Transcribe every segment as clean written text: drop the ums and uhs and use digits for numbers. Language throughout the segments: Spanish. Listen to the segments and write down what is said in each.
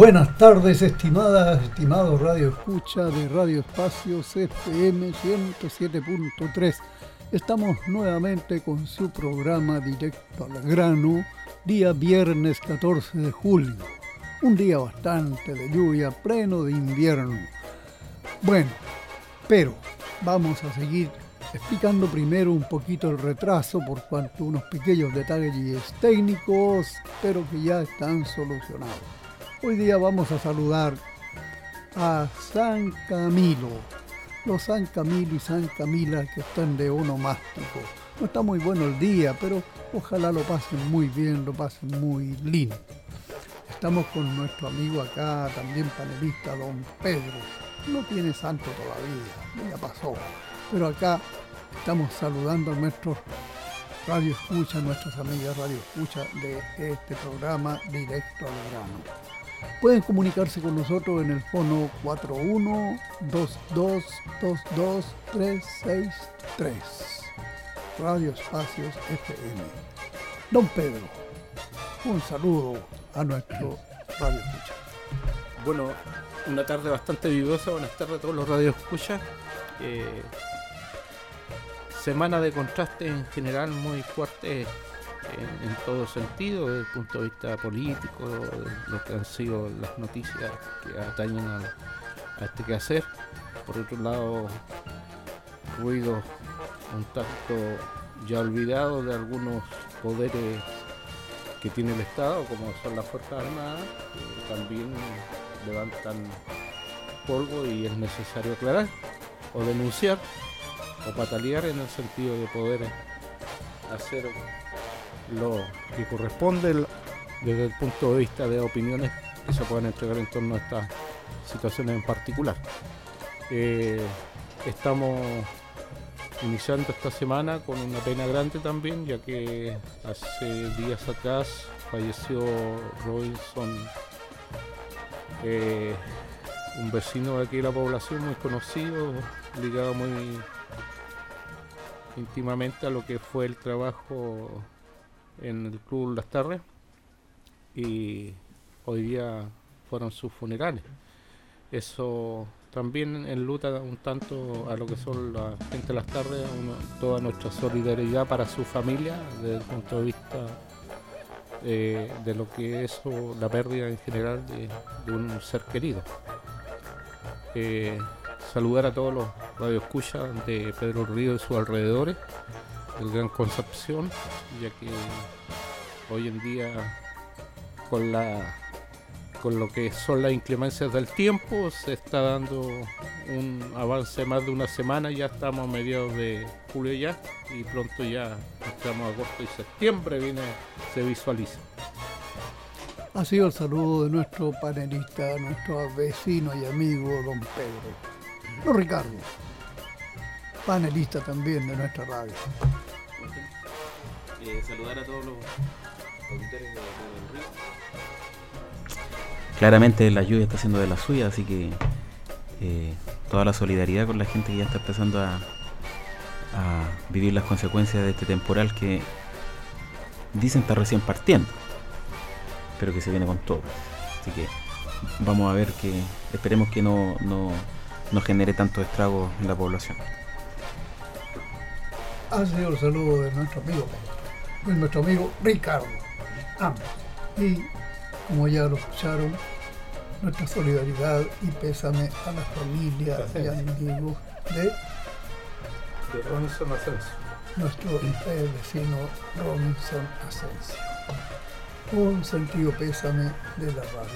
Buenas tardes, estimados Radio Escucha de Radio Espacios FM 107.3. Estamos nuevamente con su programa Directo al Grano, día viernes 14 de julio. Un día bastante de lluvia, pleno de invierno. Bueno, pero vamos a seguir explicando primero un poquito el retraso por cuanto unos pequeños detalles técnicos, pero que ya están solucionados. Hoy día vamos a saludar a San Camilo, los San Camilo y San Camila que están de onomástico. No está muy bueno el día, pero ojalá lo pasen muy bien, lo pasen muy lindo. Estamos con nuestro amigo acá, también panelista, don Pedro. No tiene santo todavía, ya pasó. Pero acá estamos saludando a nuestros Radio Escucha, nuestras amigas Radio Escucha de este programa Directo al Grano. Pueden comunicarse con nosotros en el fono 41-22-22-363. Radio Espacios FM. Don Pedro, un saludo a nuestro Radio Escucha. Bueno, una tarde bastante lluviosa. Buenas tardes a todos los Radio Escucha. Semana de contraste en general muy fuerte en todo sentido, desde el punto de vista político, de lo que han sido las noticias que atañen a este quehacer. Por otro lado, ruidos un tanto ya olvidados de algunos poderes que tiene el Estado, como son las Fuerzas Armadas, que también levantan polvo y es necesario aclarar o denunciar o patalear en el sentido de poder hacer lo que corresponde desde el punto de vista de opiniones que se puedan entregar en torno a estas situaciones en particular. Estamos iniciando esta semana con una pena grande también, ya que hace días atrás falleció Robinson, un vecino de aquí de la población muy conocido, ligado muy íntimamente a lo que fue el trabajo en el Club Las Tardes, y hoy día fueron sus funerales. Eso también enluta un tanto a lo que son la gente de Las Tardes, toda nuestra solidaridad para su familia desde el punto de vista de lo que es la pérdida en general de un ser querido. Saludar a todos los radioescuchas de Pedro Río y sus alrededores, del Gran Concepción, ya que hoy en día con lo que son las inclemencias del tiempo se está dando un avance más de una semana. Ya estamos a mediados de julio ya, y pronto ya estamos a agosto y septiembre se visualiza. Ha sido el saludo de nuestro panelista, nuestro vecino y amigo don Pedro. Don Ricardo, panelista también de nuestra radio. Saludar a todos los auditores de Radio Río. Claramente la lluvia está haciendo de la suya, así que toda la solidaridad con la gente que ya está empezando a vivir las consecuencias de este temporal que dicen está recién partiendo, pero que se viene con todo. Así que vamos a ver, que esperemos que no genere tanto estrago en la población. Ha sido el saludo de nuestro amigo Pedro, de nuestro amigo Ricardo, ambos. Y como ya lo escucharon, nuestra solidaridad y pésame a la familia y amigos de Robinson Asensio, nuestro vecino Robinson Asensio. Un sentido pésame de la radio.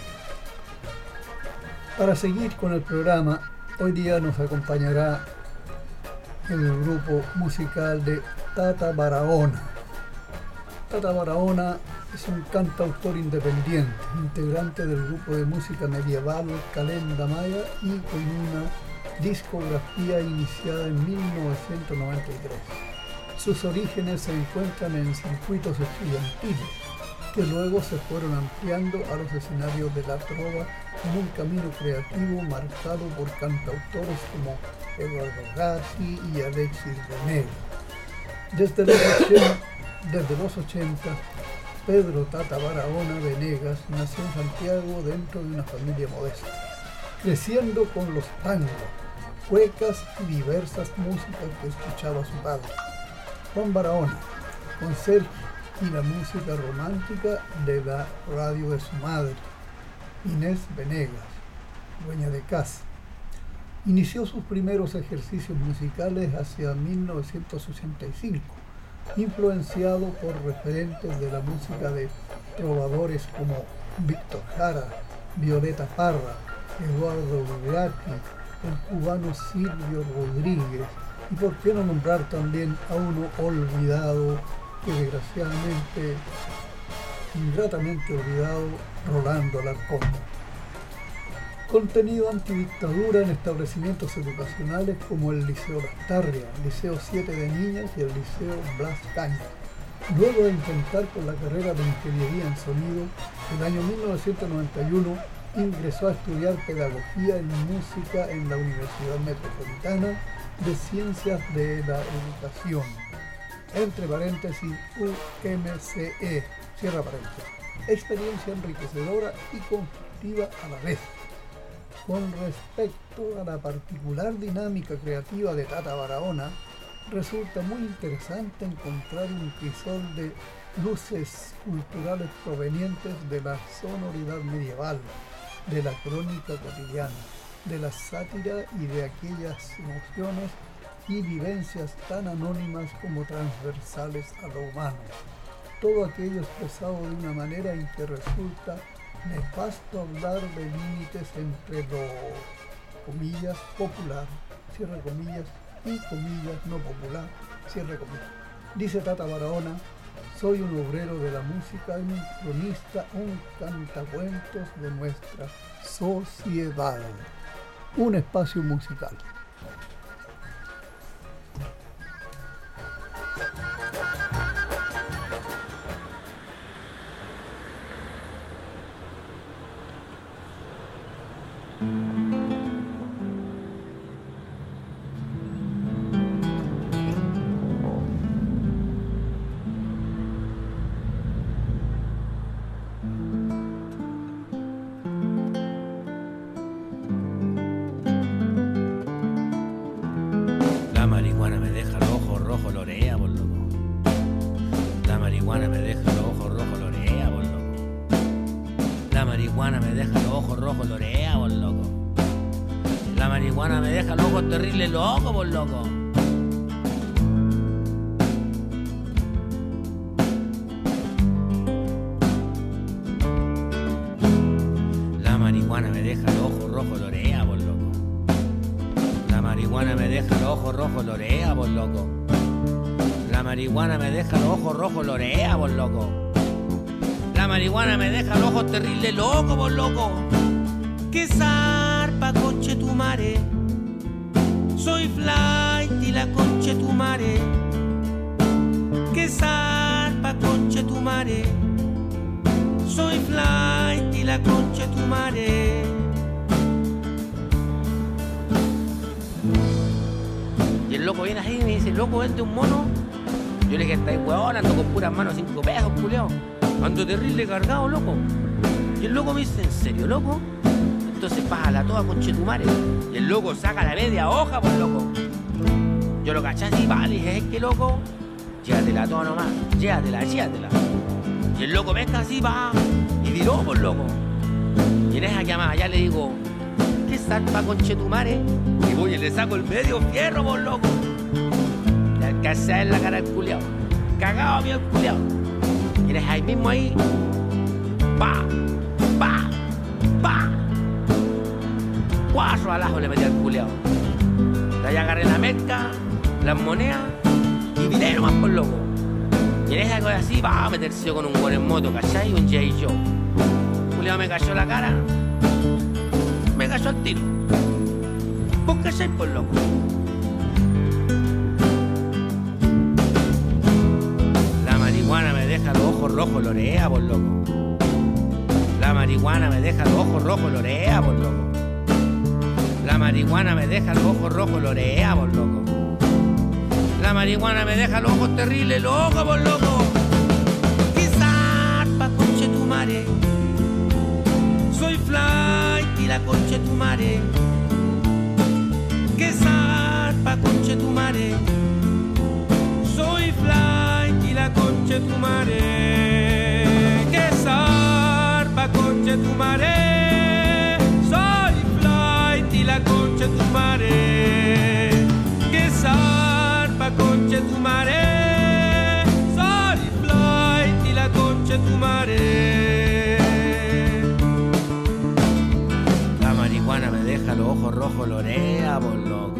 Para seguir con el programa, hoy día nos acompañará el grupo musical de Tata Barahona. Tata Barahona es un cantautor independiente, integrante del grupo de música medieval Calenda Maya y con una discografía iniciada en 1993. Sus orígenes se encuentran en circuitos estudiantiles, que luego se fueron ampliando a los escenarios de la trova en un camino creativo marcado por cantautores como Eduardo Gatti y Alexis de Nega. Desde los 80, Pedro Tata Barahona Venegas nació en Santiago dentro de una familia modesta, creciendo con los tangos, cuecas y diversas músicas que escuchaba su padre, Juan Barahona, conserje y la música romántica de la radio de su madre, Inés Venegas, dueña de casa. Inició sus primeros ejercicios musicales hacia 1985, influenciado por referentes de la música de trovadores como Víctor Jara, Violeta Parra, Eduardo Gatti, el cubano Silvio Rodríguez, y por qué no nombrar también a uno olvidado, que desgraciadamente, ingratamente olvidado, Rolando Alarcón. Contenido antidictadura en establecimientos educacionales como el Liceo Lastarria, el Liceo 7 de Niñas y el Liceo Blas Cañas. Luego de intentar con la carrera de Ingeniería en Sonido, en el año 1991 ingresó a estudiar Pedagogía en Música en la Universidad Metropolitana de Ciencias de la Educación, entre paréntesis UMCE, cierra paréntesis. Experiencia enriquecedora y conflictiva a la vez. Con respecto a la particular dinámica creativa de Tata Barahona, resulta muy interesante encontrar un crisol de luces culturales provenientes de la sonoridad medieval, de la crónica cotidiana, de la sátira y de aquellas emociones y vivencias tan anónimas como transversales a lo humano. Todo aquello expresado de una manera en que resulta nefasto hablar de límites entre lo, comillas, popular, cierre comillas, y comillas, no popular, cierre comillas. Dice Tata Barahona: soy un obrero de la música, un cronista, un cantacuentos de nuestra sociedad. Un espacio musical. Terrible loco, por loco. La marihuana me deja el ojo rojo, lorea, por loco. La marihuana me deja el ojo rojo, lorea, por loco. La marihuana me deja el ojo rojo, lorea, por loco. La marihuana me deja el ojo terrible loco, por loco. Que zarpa, conche tu mare. Soy flight y la conche tu mare, que zarpa conche tu mare. Soy flight y la conche tu mare. Y el loco viene así y me dice: loco, vende un mono. Yo le dije: estáis huevón, ando con puras manos, 5 pesos, culiao. Ando terrible cargado, loco. Y el loco me dice: ¿en serio, loco? Entonces págala toda conchetumare. Y el loco saca la media hoja, por loco. Yo lo caché así, vale, y dije: es que loco, llévatela toda nomás, llévatela. Y el loco pesca así, va, y viró, por loco. Y en esa llamada ya le digo: ¿qué zarpa conchetumare? Y voy y le saco el medio fierro, por loco. Le alcancé a ver la cara al culiao, cagado mío el culiao. Y en esa ahí mismo ahí, pa. 4 alajos le metí al culeado. De ahí agarré la mezcla, las monedas y viré nomás, por loco. Y en esa cosa así, va a meterse con un buen en moto, ¿cachai? Un J. Joe. El culeado me cayó la cara, me cayó al tiro. ¿Vos cachai, por loco? La marihuana me deja los ojos rojos, lorea, por loco. La marihuana me deja los ojos rojos, lorea, por loco. La marihuana me deja los ojos rojos, lorea, por loco. La marihuana me deja los ojos terribles, loco, por loco. Quizás mare. Soy flight y la concha tu mare. Que zarpa concha tu mare. Soy flight y la concha tu mare. Que zarpa concha tu mare. Soy flight y la concha tu mare. Que zarpa concha tu mare. Soy flight y la concha tu mare. La marihuana me deja los ojos rojos, lorea por loco.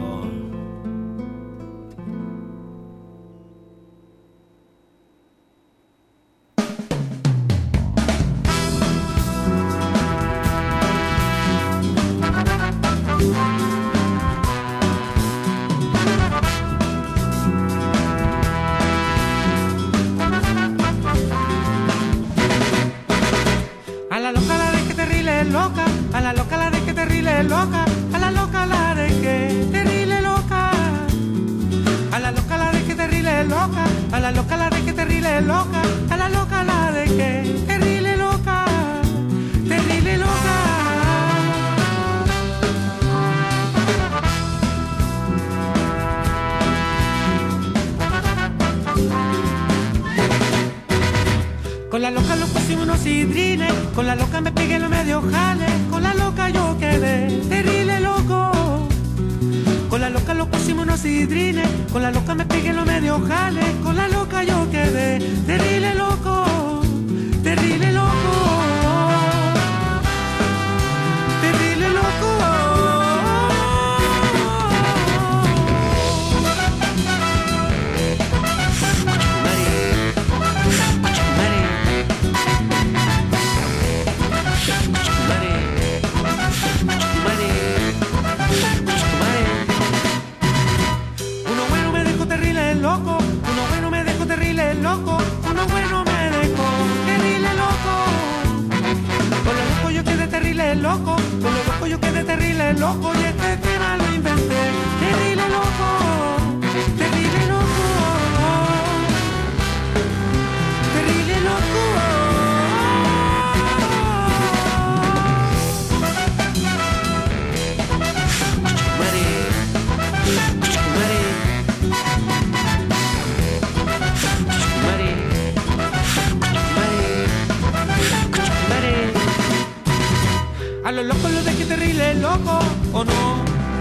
A la loca la de que terrible loca, a la loca la de que terrible loca, a la loca la de que terrible loca, a la loca la de que terrible loca, a la loca la de que terrible loca, a la loca la de que terrible loca, terrible loca. Con la loca lo pusimos unos sidrines, con la loca me pegué los medio jales, con la loca yo quedé terrible loco. Con la loca lo pusimos unos sidrines, con la loca me pegué los medio jales, con la loca yo quedé terrible loco, terrible loco, terrible loco. Loco, uno bueno me dejó terrible loco, uno bueno me dejó terrible loco. Con lo loco yo quedé terrible loco, con lo loco yo quedé terrible loco, y este tema lo inventé, terrible loco, terrible loco, terrible loco. A los locos los dejé terrible loco, ¿o no?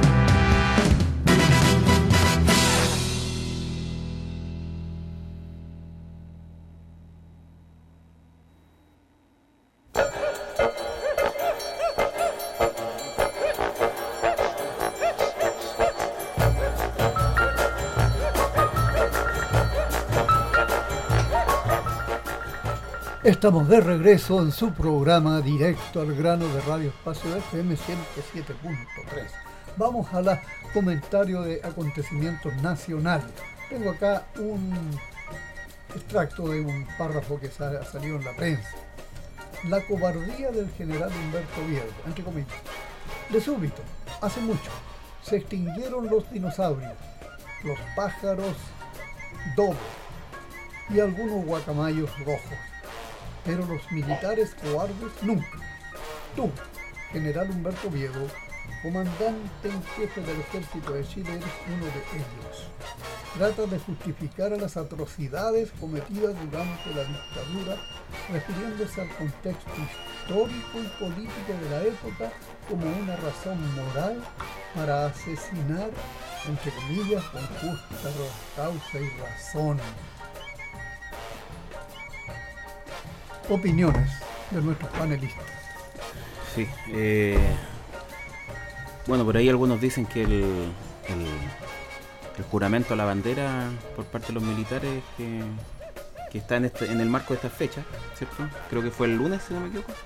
Estamos de regreso en su programa Directo al Grano de Radio Espacio FM 107.3. Vamos a los comentarios de acontecimientos nacionales. Tengo acá un extracto de un párrafo que ha salido en la prensa. La cobardía del general Humberto Viedo, entre comillas. De súbito, hace mucho, se extinguieron los dinosaurios, los pájaros dobles y algunos guacamayos rojos. Pero los militares cobardes nunca. Tú, general Humberto Viedo, comandante en jefe del Ejército de Chile, eres uno de ellos. Trata de justificar a las atrocidades cometidas durante la dictadura, refiriéndose al contexto histórico y político de la época como una razón moral para asesinar, entre comillas, con justa causa y razón. Opiniones de nuestros panelistas. Sí, bueno, por ahí algunos dicen que el juramento a la bandera por parte de los militares que está en el marco de esta fecha, ¿cierto? Creo que fue el lunes, si no me equivoco.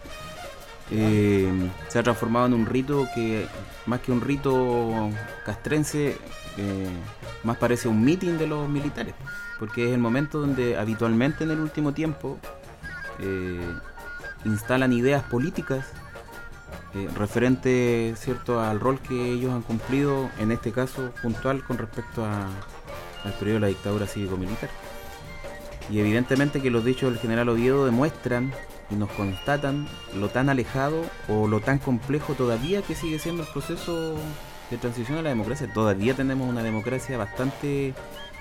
Se ha transformado en un rito que, más que un rito castrense, más parece un meeting de los militares, porque es el momento donde habitualmente en el último tiempo instalan ideas políticas referente, cierto, al rol que ellos han cumplido, en este caso puntual con respecto al periodo de la dictadura cívico-militar. Y evidentemente que los dichos del general Oviedo demuestran y nos constatan lo tan alejado o lo tan complejo todavía que sigue siendo el proceso de transición a la democracia. Todavía tenemos una democracia bastante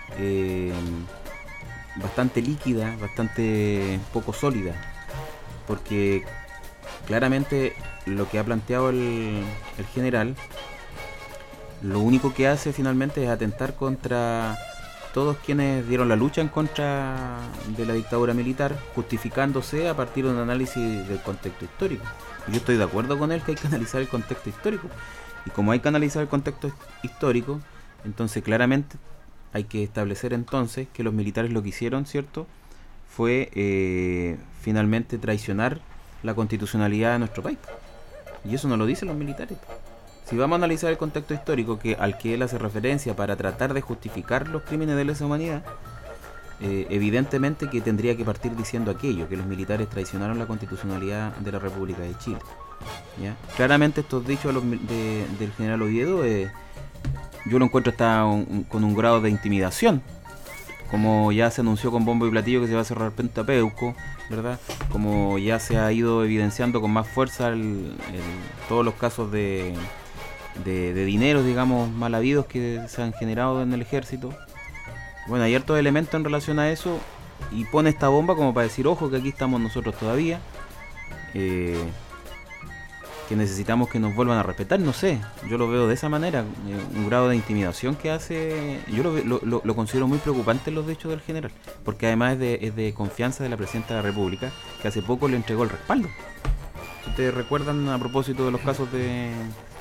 líquida, bastante poco sólida, porque claramente lo que ha planteado el general, lo único que hace finalmente es atentar contra todos quienes dieron la lucha en contra de la dictadura militar, justificándose a partir de un análisis del contexto histórico. Y yo estoy de acuerdo con él que hay que analizar el contexto histórico, y como hay que analizar el contexto histórico, entonces claramente hay que establecer entonces que los militares lo que hicieron, ¿cierto?, fue finalmente traicionar la constitucionalidad de nuestro país, y eso no lo dicen los militares. Si vamos a analizar el contexto histórico al que él hace referencia para tratar de justificar los crímenes de lesa humanidad, evidentemente que tendría que partir diciendo aquello, que los militares traicionaron la constitucionalidad de la República de Chile, ¿ya? Claramente estos dichos del general Oviedo, yo lo encuentro hasta con un grado de intimidación, como ya se anunció con bombo y platillo que se va a cerrar Punta Peuco, ¿verdad? Como ya se ha ido evidenciando con más fuerza todos los casos de dineros, digamos, mal habidos que se han generado en el ejército. Bueno, hay hartos elementos en relación a eso, y pone esta bomba como para decir, ojo, que aquí estamos nosotros todavía, que necesitamos que nos vuelvan a respetar. No sé, yo lo veo de esa manera, un grado de intimidación que hace, yo lo considero muy preocupante en los dichos del general, porque además es de confianza de la Presidenta de la República, que hace poco le entregó el respaldo. Si ustedes recuerdan, a propósito de los casos de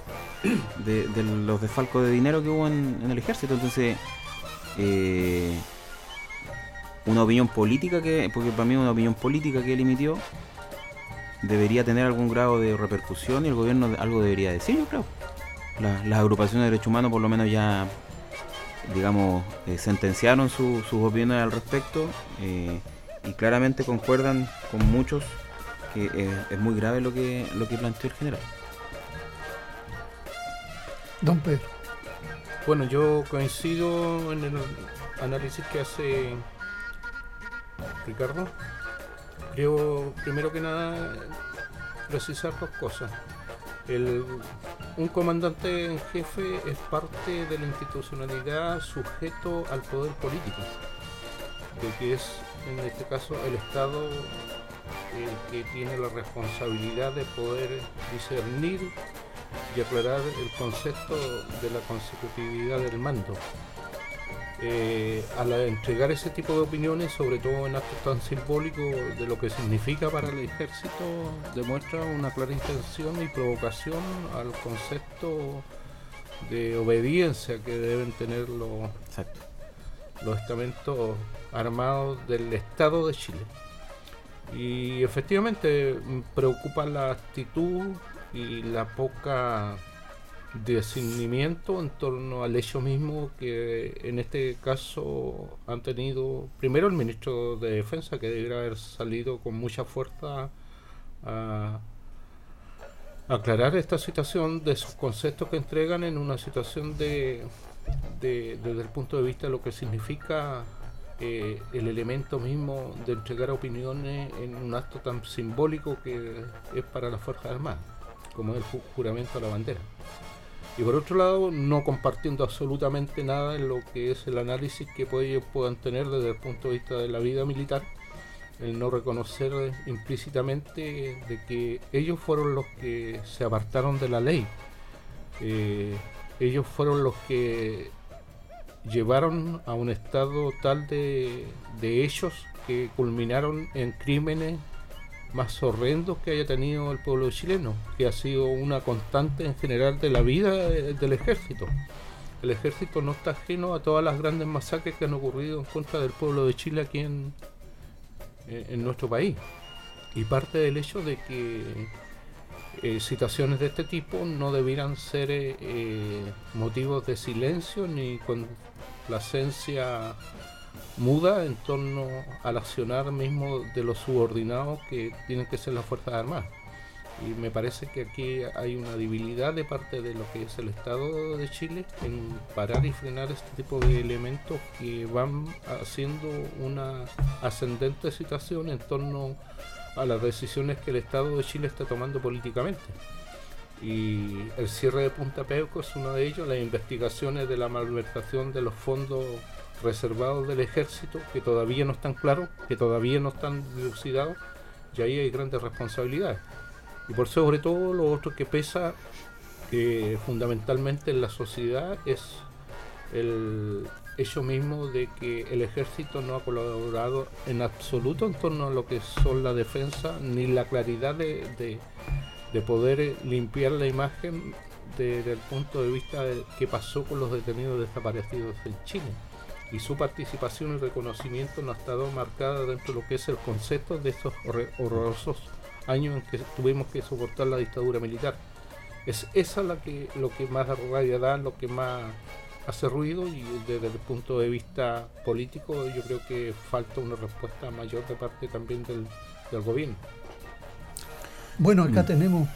los desfalcos de dinero que hubo en el ejército, entonces una opinión política porque para mí una opinión política que él emitió debería tener algún grado de repercusión, y el gobierno algo debería decir, yo creo. Las agrupaciones de derechos humanos por lo menos ya, digamos, sentenciaron sus opiniones al respecto, y claramente concuerdan con muchos que es muy grave lo que planteó el general. Don Pedro. Bueno, yo coincido en el análisis que hace Ricardo. Creo, primero que nada, precisar dos cosas. Un comandante en jefe es parte de la institucionalidad sujeto al poder político, de que es, en este caso, el Estado el que tiene la responsabilidad de poder discernir y aclarar el concepto de la consecutividad del mando. Al entregar ese tipo de opiniones, sobre todo en actos tan simbólicos de lo que significa para el ejército, demuestra una clara intención y provocación al concepto de obediencia que deben tener los estamentos armados del Estado de Chile. Y efectivamente preocupa la actitud y la poca discernimiento en torno al hecho mismo que en este caso han tenido primero el ministro de Defensa, que debería haber salido con mucha fuerza a aclarar esta situación de esos conceptos que entregan en una situación desde el punto de vista de lo que significa el elemento mismo de entregar opiniones en un acto tan simbólico que es para las Fuerzas Armadas, como es el juramento a la bandera. Y por otro lado, no compartiendo absolutamente nada en lo que es el análisis que ellos puedan tener desde el punto de vista de la vida militar, el no reconocer implícitamente de que ellos fueron los que se apartaron de la ley. Ellos fueron los que llevaron a un estado tal de hechos que culminaron en crímenes más horrendos que haya tenido el pueblo chileno, que ha sido una constante en general de la vida del ejército. El ejército no está ajeno a todas las grandes masacres que han ocurrido en contra del pueblo de Chile aquí en nuestro país, y parte del hecho de que situaciones de este tipo no debieran ser motivos de silencio ni complacencia muda en torno al accionar mismo de los subordinados que tienen que ser las Fuerzas Armadas. Y me parece que aquí hay una debilidad de parte de lo que es el Estado de Chile en parar y frenar este tipo de elementos que van haciendo una ascendente situación en torno a las decisiones que el Estado de Chile está tomando políticamente. Y el cierre de Punta Peuco es uno de ellos, las investigaciones de la malversación de los fondos reservados del ejército, que todavía no están claros, que todavía no están dilucidados, y ahí hay grandes responsabilidades. Y por sobre todo lo otro que pesa fundamentalmente en la sociedad es el hecho mismo de que el ejército no ha colaborado en absoluto en torno a lo que son la defensa, ni la claridad de poder limpiar la imagen desde el punto de vista de qué pasó con los detenidos desaparecidos en Chile. Y su participación y reconocimiento no ha estado marcada dentro de lo que es el concepto de estos horrorosos años en que tuvimos que soportar la dictadura militar. Es esa lo que más rabia da, lo que más hace ruido, y desde el punto de vista político yo creo que falta una respuesta mayor de parte también del gobierno. Bueno, acá tenemos,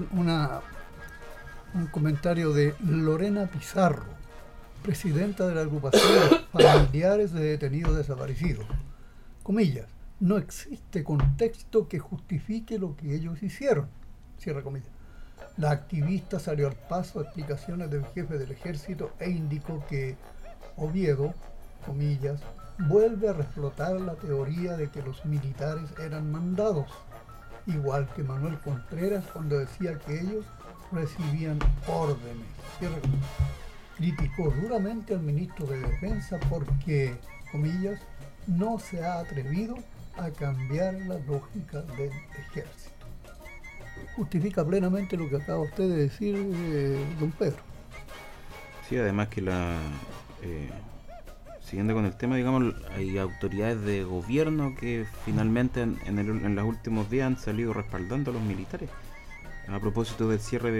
un comentario de Lorena Pizarro, presidenta de la agrupación Familiares de Detenidos Desaparecidos. Comillas, no existe contexto que justifique lo que ellos hicieron. Cierra comillas. La activista salió al paso a explicaciones del jefe del ejército e indicó que Oviedo, comillas, vuelve a reflotar la teoría de que los militares eran mandados, igual que Manuel Contreras cuando decía que ellos recibían órdenes. Cierra comillas. Criticó duramente al ministro de Defensa porque, comillas, no se ha atrevido a cambiar la lógica del ejército. Justifica plenamente lo que acaba usted de decir, don Pedro. Sí, además que siguiendo con el tema, digamos, hay autoridades de gobierno que finalmente en los últimos días han salido respaldando a los militares a propósito del cierre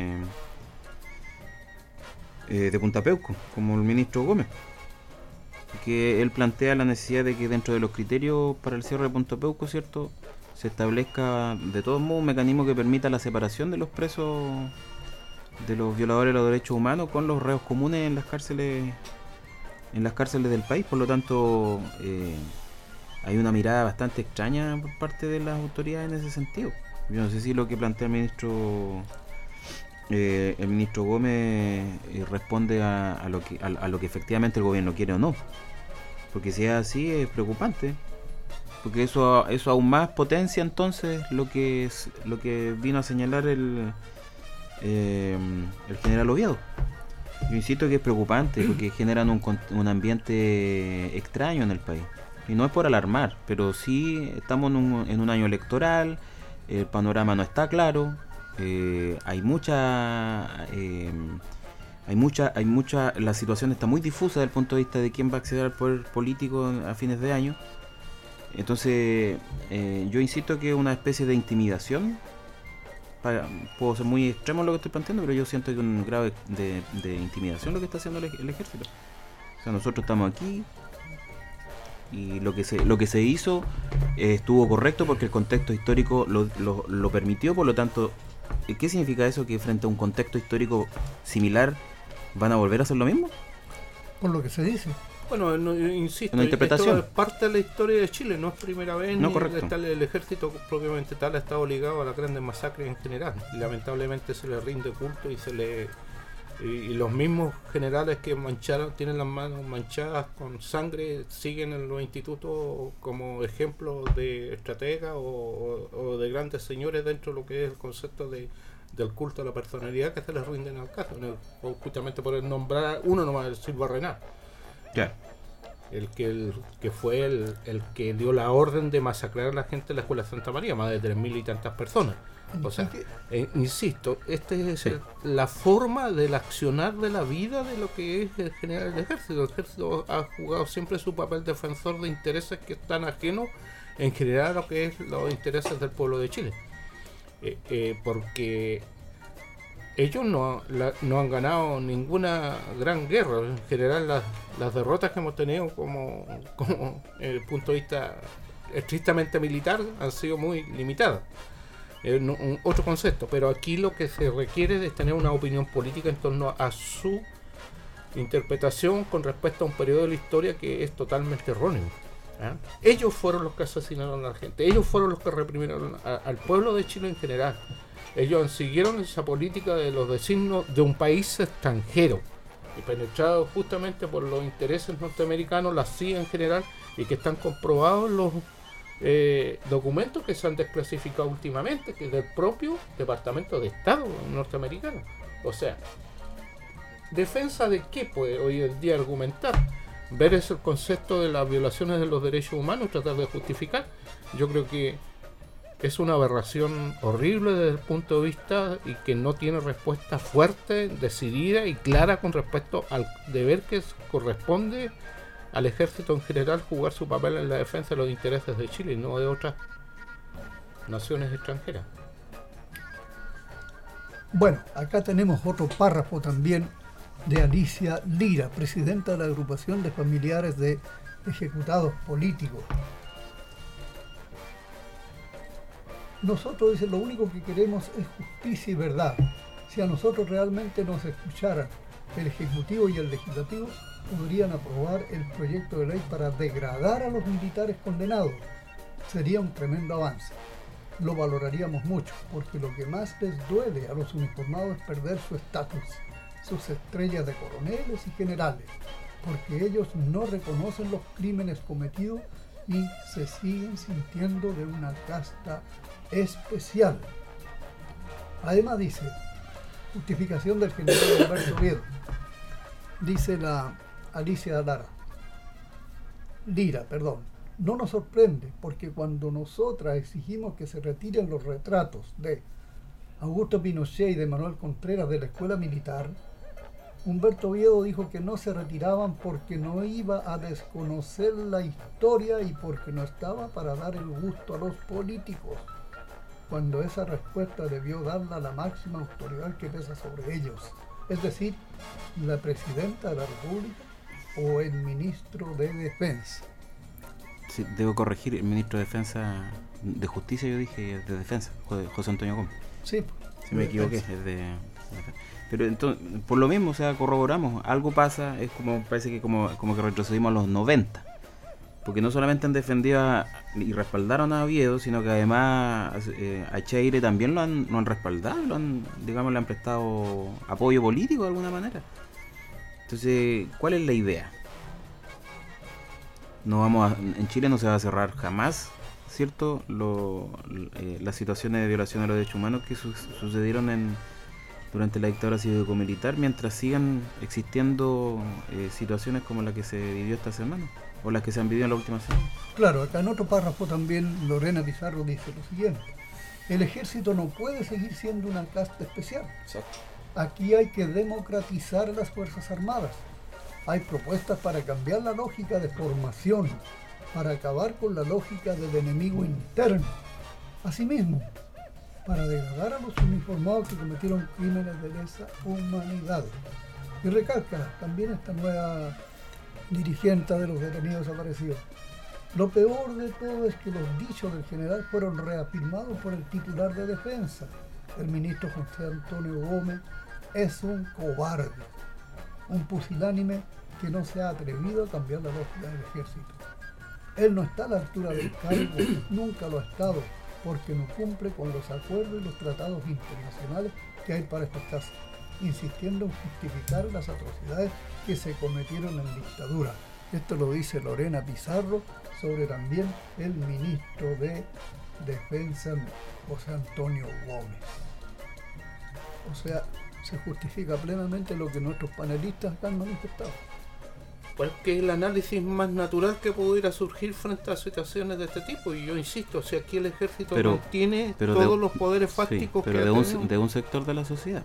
de Punta Peuco, como el ministro Gómez, que él plantea la necesidad de que dentro de los criterios para el cierre de Punta Peuco, ¿cierto?, se establezca de todos modos un mecanismo que permita la separación de los presos, de los violadores de los derechos humanos, con los reos comunes en las cárceles del país. Por lo tanto, hay una mirada bastante extraña por parte de las autoridades en ese sentido. Yo no sé si lo que plantea el ministro Gómez responde a lo que efectivamente el gobierno quiere o no, porque si es así es preocupante, porque eso aún más potencia entonces lo que vino a señalar el general Oviedo. Yo insisto que es preocupante porque generan un ambiente extraño en el país, y no es por alarmar, pero sí estamos en un año electoral, el panorama no está claro. Hay mucha, la situación está muy difusa desde el punto de vista de quién va a acceder al poder político a fines de año. Entonces, yo insisto que es una especie de intimidación. Puedo ser muy extremo en lo que estoy planteando, pero yo siento que es un grado de intimidación lo que está haciendo el ejército. O sea, nosotros estamos aquí y lo que se hizo estuvo correcto porque el contexto histórico lo permitió. Por lo tanto, ¿qué significa eso? ¿Que frente a un contexto histórico similar van a volver a hacer lo mismo? Por lo que se dice. Bueno, insisto, una interpretación. Esto es parte de la historia de Chile, no es primera vez, no, ni correcto. El ejército propiamente tal ha estado ligado a las grandes masacres en general, y lamentablemente se le rinde culto y los mismos generales que tienen las manos manchadas con sangre siguen en los institutos como ejemplo de estrategas o de grandes señores dentro de lo que es el concepto del culto a la personalidad que se les rinden al caso, justamente por nombrar uno nomás, el Silva Renal. Claro. El que fue el que dio la orden de masacrar a la gente en la Escuela de Santa María, más de 3.000 y tantas personas. O sea, insisto, esta es la forma del accionar de la vida de lo que es el general del ejército. El ejército ha jugado siempre su papel defensor de intereses que están ajenos en general a lo que es los intereses del pueblo de Chile. Porque ellos no han ganado ninguna gran guerra. En general las derrotas que hemos tenido como desde el punto de vista estrictamente militar han sido muy limitadas. Otro concepto, pero aquí lo que se requiere es tener una opinión política en torno a su interpretación con respecto a un periodo de la historia que es totalmente erróneo. ¿Ah? Ellos fueron los que asesinaron a la gente, ellos fueron los que reprimieron al pueblo de Chile en general. Ellos siguieron esa política de los designios de un país extranjero y penetrado justamente por los intereses norteamericanos, la CIA en general, y que están comprobados en los documentos que se han desclasificado últimamente, que es del propio Departamento de Estado norteamericano. O sea, ¿defensa de qué puede hoy en día argumentar? Ver ese concepto de las violaciones de los derechos humanos, tratar de justificar. Yo creo que es una aberración horrible desde el punto de vista y que no tiene respuesta fuerte, decidida y clara con respecto al deber que corresponde al ejército en general jugar su papel en la defensa de los intereses de Chile y no de otras naciones extranjeras. Bueno, acá tenemos otro párrafo también de Alicia Lira, presidenta de la agrupación de familiares de ejecutados políticos. Nosotros, dice, lo único que queremos es justicia y verdad. Si a nosotros realmente nos escucharan el Ejecutivo y el Legislativo, podrían aprobar el proyecto de ley para degradar a los militares condenados. Sería un tremendo avance. Lo valoraríamos mucho, porque lo que más les duele a los uniformados es perder su estatus, sus estrellas de coroneles y generales, porque ellos no reconocen los crímenes cometidos y se siguen sintiendo de una casta especial. Además dice, justificación del general Humberto Viedo, dice la Alicia Lira, no nos sorprende porque cuando nosotras exigimos que se retiren los retratos de Augusto Pinochet y de Manuel Contreras de la escuela militar, Humberto Viedo dijo que no se retiraban porque no iba a desconocer la historia y porque no estaba para dar el gusto a los políticos, cuando esa respuesta debió darla la máxima autoridad que pesa sobre ellos, es decir, la presidenta de la República o el ministro de Defensa. Sí, debo corregir, el ministro de Defensa, de Justicia yo dije de Defensa, José Antonio Gómez. Sí, si me equivoqué, es de... Pero entonces, por lo mismo, o sea, corroboramos, algo pasa, es como, parece que como que retrocedimos a los 90, porque no solamente han defendido y respaldaron a Viedo, sino que además a Cheire también lo han respaldado, le han prestado apoyo político de alguna manera. Entonces, ¿cuál es la idea? En Chile no se va a cerrar jamás, ¿cierto? Las situaciones de violación de los derechos humanos que sucedieron durante la dictadura cívico-militar, mientras sigan existiendo situaciones como la que se vivió esta semana, o las que se han vivido en la última semana. Claro, acá en otro párrafo también Lorena Pizarro dice lo siguiente: el ejército no puede seguir siendo una casta especial. Exacto. Aquí hay que democratizar las Fuerzas Armadas. Hay propuestas para cambiar la lógica de formación, para acabar con la lógica del enemigo interno. Asimismo, para degradar a los uniformados que cometieron crímenes de lesa humanidad. Y recalca también esta nueva dirigente de los detenidos desaparecidos: lo peor de todo es que los dichos del general fueron reafirmados por el titular de Defensa. El ministro José Antonio Gómez es un cobarde, un pusilánime que no se ha atrevido a cambiar la lógica del ejército. Él no está a la altura del cargo, nunca lo ha estado, porque no cumple con los acuerdos y los tratados internacionales que hay para estos casos, insistiendo en justificar las atrocidades que se cometieron en dictadura. Esto lo dice Lorena Pizarro sobre también el ministro de Defensa, José Antonio Gómez. O sea, se justifica plenamente lo que nuestros panelistas han manifestado. Porque es el análisis más natural que pudiera surgir frente a situaciones de este tipo. Y yo insisto, si aquí el ejército mantiene todos los poderes fácticos, sí, pero de un sector de la sociedad.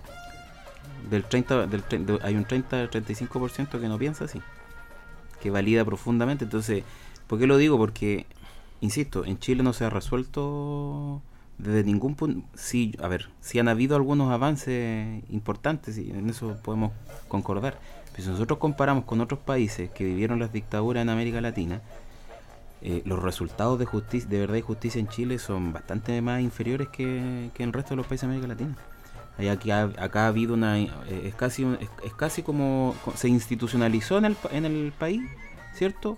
Hay un 30-35% que no piensa así, que valida profundamente. Entonces, ¿por qué lo digo? Porque, insisto, en Chile no se ha resuelto desde ningún punto. Sí, sí han habido algunos avances importantes y en eso podemos concordar. Pero si nosotros comparamos con otros países que vivieron las dictaduras en América Latina, los resultados de justicia, de verdad y justicia en Chile son bastante más inferiores que en el resto de los países de América Latina. Acá ha habido es casi como se institucionalizó en el país, ¿cierto?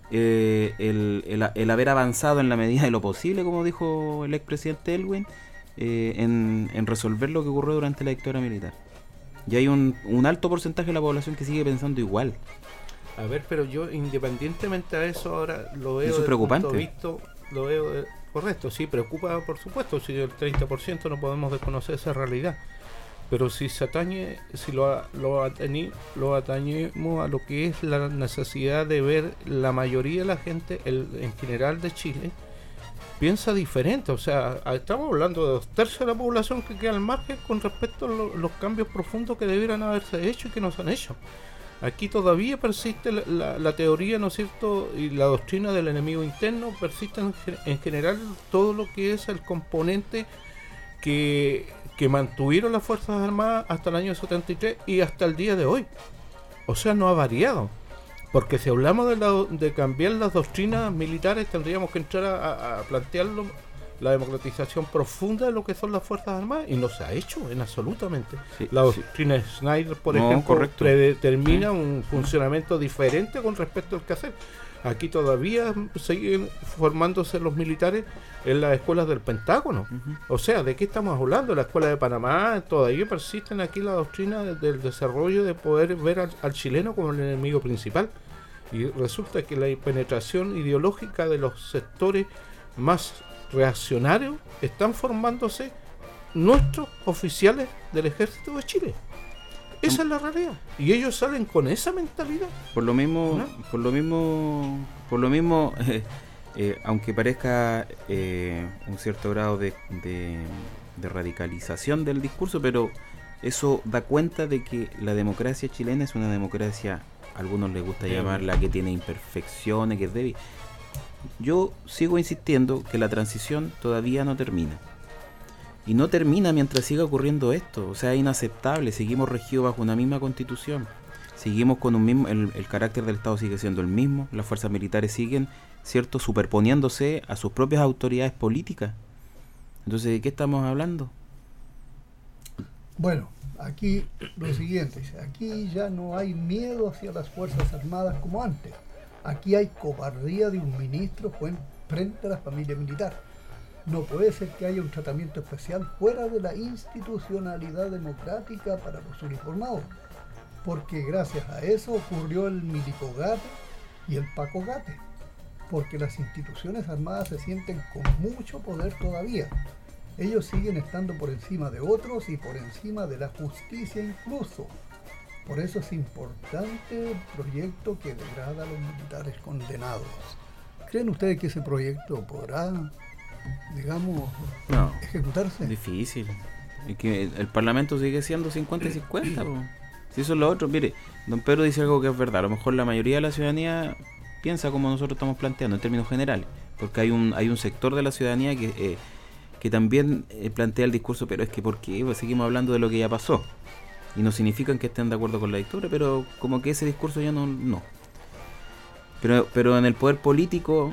el haber avanzado en la medida de lo posible, como dijo el expresidente Elwin, en resolver lo que ocurrió durante la dictadura militar. Y hay un alto porcentaje de la población que sigue pensando igual. A ver, pero yo independientemente a eso ahora lo veo... Eso es preocupante. Lo veo correcto, sí, preocupa por supuesto, si el 30% no podemos desconocer esa realidad. Pero si se atañe, si lo atañemos a lo que es la necesidad de ver la mayoría de la gente, en general de Chile, piensa diferente. O sea, estamos hablando de 2/3 de la población que queda al margen con respecto a los cambios profundos que debieran haberse hecho y que no se han hecho. Aquí todavía persiste la teoría, ¿no es cierto?, y la doctrina del enemigo interno. Persiste en general todo lo que es el componente que mantuvieron las Fuerzas Armadas hasta el año 73 y hasta el día de hoy. O sea, no ha variado. Porque si hablamos de cambiar las doctrinas militares, tendríamos que entrar a plantearlo, la democratización profunda de lo que son las Fuerzas Armadas, y no se ha hecho en absolutamente. Sí, la doctrina Schneider, por ejemplo, correcto. predetermina un funcionamiento diferente con respecto al que hacer. Aquí todavía siguen formándose los militares en las escuelas del Pentágono. O sea, ¿de qué estamos hablando? La escuela de Panamá, todavía persisten aquí la doctrina del desarrollo de poder ver al chileno como el enemigo principal. Y resulta que la penetración ideológica de los sectores más reaccionarios están formándose nuestros oficiales del Ejército de Chile. Esa es la realidad. Y ellos salen con esa mentalidad. Por lo mismo, ¿no? Aunque parezca un cierto grado de radicalización del discurso, pero eso da cuenta de que la democracia chilena es una democracia, a algunos les gusta llamarla, que tiene imperfecciones, que es débil. Yo sigo insistiendo que la transición todavía no termina. Y no termina mientras siga ocurriendo esto. O sea, es inaceptable. Seguimos regidos bajo una misma constitución. Seguimos con un mismo... El carácter del Estado sigue siendo el mismo. Las fuerzas militares siguen, ¿cierto?, superponiéndose a sus propias autoridades políticas. Entonces, ¿de qué estamos hablando? Bueno, aquí lo siguiente. Aquí ya no hay miedo hacia las Fuerzas Armadas como antes. Aquí hay cobardía de un ministro frente a la familia militar. No puede ser que haya un tratamiento especial fuera de la institucionalidad democrática para los uniformados, porque gracias a eso ocurrió el Milicogate y el Pacogate, porque las instituciones armadas se sienten con mucho poder todavía. Ellos siguen estando por encima de otros y por encima de la justicia incluso. Por eso es importante el proyecto que degrada a los militares condenados. ¿Creen ustedes que ese proyecto podrá, digamos, ejecutarse? Difícil. Es que el Parlamento sigue siendo 50 y 50. Si eso es lo otro, mire, don Pedro dice algo que es verdad. A lo mejor la mayoría de la ciudadanía piensa como nosotros estamos planteando en términos generales, porque hay un sector de la ciudadanía que también plantea el discurso, pero es que ¿por qué? Pues seguimos hablando de lo que ya pasó. Y no significan que estén de acuerdo con la dictadura, pero como que ese discurso ya no. Pero en el poder político,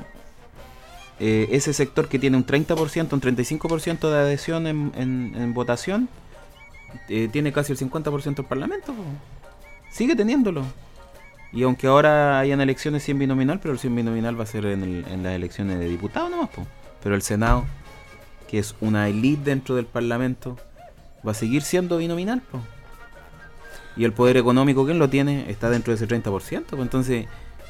ese sector que tiene un 30%, un 35% de adhesión en votación, tiene casi el 50% del Parlamento. Sigue teniéndolo. Y aunque ahora hayan elecciones sin binominal, pero el sin binominal va a ser en las elecciones de diputados nomás. Pero el Senado, que es una élite dentro del Parlamento, va a seguir siendo binominal. Y el poder económico, ¿quién lo tiene? Está dentro de ese 30%. Entonces,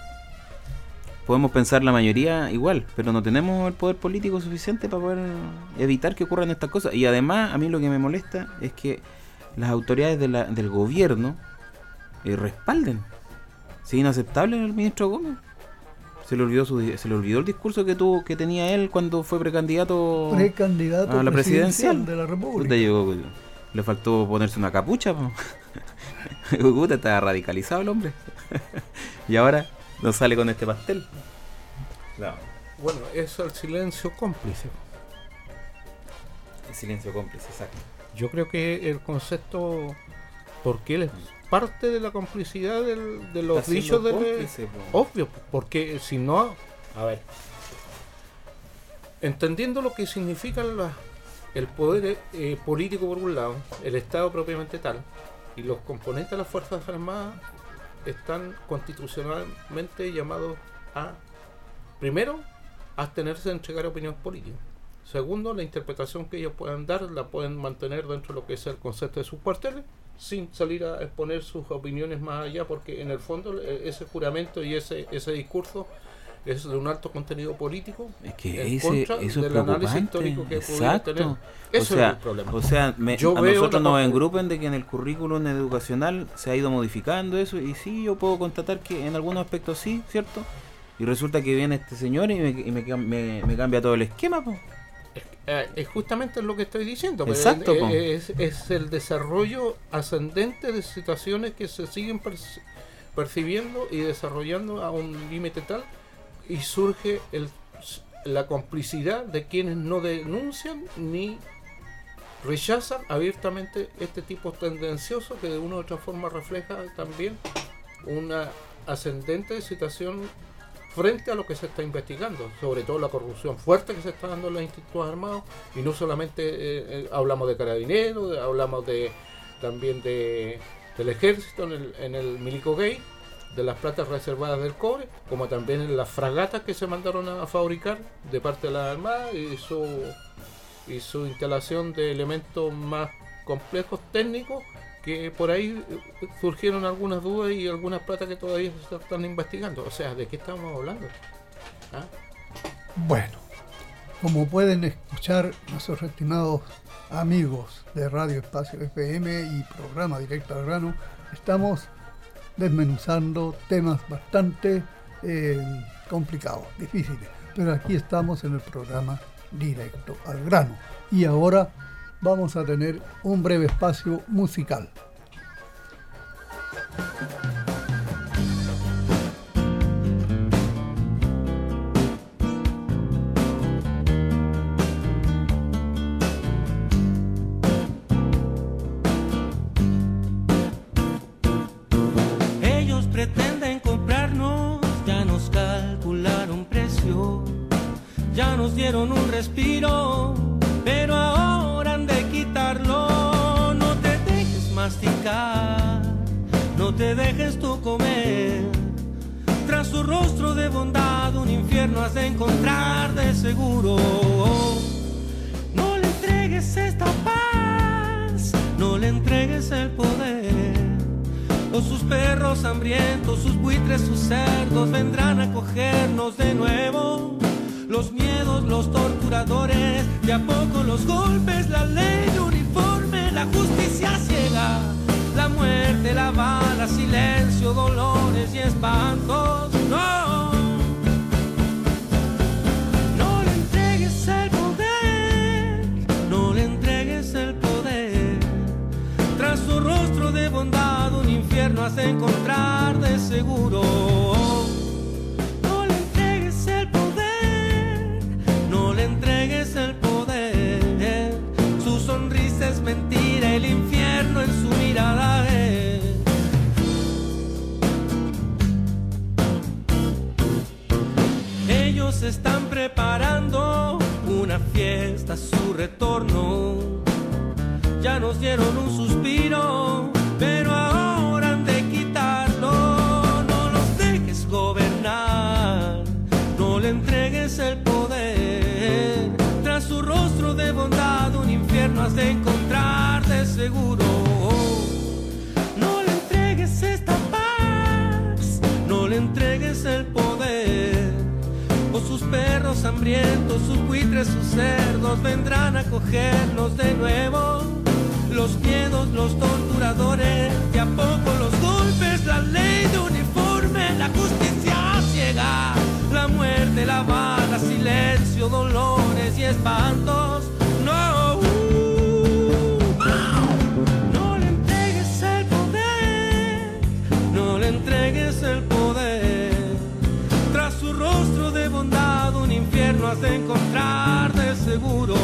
podemos pensar la mayoría igual, pero no tenemos el poder político suficiente para poder evitar que ocurran estas cosas. Y además, a mí lo que me molesta es que las autoridades del gobierno respalden. Es inaceptable el ministro Gómez. Se le olvidó el discurso que tenía él cuando fue precandidato a la presidencial de la República. Le faltó ponerse una capucha. Puta, estaba radicalizado el hombre. Y ahora no sale con este pastel. No. Bueno, eso es el silencio cómplice. El silencio cómplice, exacto. Yo creo que el concepto, porque él es parte de la complicidad de los dichos del cómplice, obvio, porque si no, a ver, entendiendo lo que significa el poder político por un lado, el Estado propiamente tal, y los componentes de las Fuerzas Armadas están constitucionalmente llamados a primero, abstenerse de entregar opinión política. Segundo, la interpretación que ellos puedan dar la pueden mantener dentro de lo que es el concepto de sus cuarteles, sin salir a exponer sus opiniones más allá, porque en el fondo ese juramento y ese discurso es de un alto contenido político, es que en eso contra es del análisis preocupante. histórico que pudiera tener. Exacto. Eso es el problema. O sea, a veo nosotros la nos parte- engrupen de que en el currículum educacional se ha ido modificando eso, y sí, yo puedo constatar que en algunos aspectos sí, ¿cierto? Y resulta que viene este señor y me cambia todo el esquema, po. Es justamente lo que estoy diciendo. Exacto, pero po. es el desarrollo ascendente de situaciones que se siguen percibiendo y desarrollando a un límite tal, y surge la complicidad de quienes no denuncian ni rechazan abiertamente este tipo tendencioso que de una u otra forma refleja también una ascendente situación frente a lo que se está investigando, sobre todo la corrupción fuerte que se está dando en los institutos armados, y no solamente hablamos de carabineros, hablamos también del ejército en el Milico Gay, de las platas reservadas del cobre, como también en las fragatas que se mandaron a fabricar de parte de la Armada y su instalación de elementos más complejos técnicos, que por ahí surgieron algunas dudas y algunas platas que todavía se están investigando. O sea, ¿de qué estamos hablando? ¿Ah? Bueno, como pueden escuchar nuestros estimados amigos de Radio Espacio FM y programa Directo al Grano, estamos desmenuzando temas bastante complicados, difíciles, pero aquí estamos en el programa Directo al Grano. Y ahora vamos a tener un breve espacio musical. Ellos pretenden comprarnos, ya nos calcularon precio, ya nos dieron un respiro, pero ahora han de quitarlo. No te dejes masticar, no te dejes tú comer. Tras su rostro de bondad un infierno has de encontrar de seguro. No le entregues esta paz, no le entregues el poder, o sus perros hambrientos, sus buitres, sus cerdos vendrán a cogernos de nuevo. Los miedos, los torturadores, de a poco los golpes, la ley uniforme, la justicia ciega, la muerte, la bala, silencio, dolores y espantos. No, no le entregues el poder, no le entregues el poder. Tras su rostro de bondad un infierno has de encontrar de seguro. No le entregues el poder, no le entregues el poder. Su sonrisa es mentira, el infierno en su mirada es. Ellos están preparando una fiesta a su retorno. Ya nos dieron un suspiro, pero ahora han de quitarlo. No los dejes gobernar, no le entregues el poder. Tras su rostro de bondad un infierno has de encontrar de seguro. No le entregues esta paz, no le entregues el poder, o sus perros hambrientos, sus buitres, sus cerdos vendrán a cogernos de nuevo. Los miedos, los torturadores, de a poco los golpes, la ley de uniforme, la justicia ciega, la muerte, la bala, silencio, dolores y espantos. No, no le entregues el poder, no le entregues el poder. Tras su rostro de bondad un infierno has de encontrar de seguro.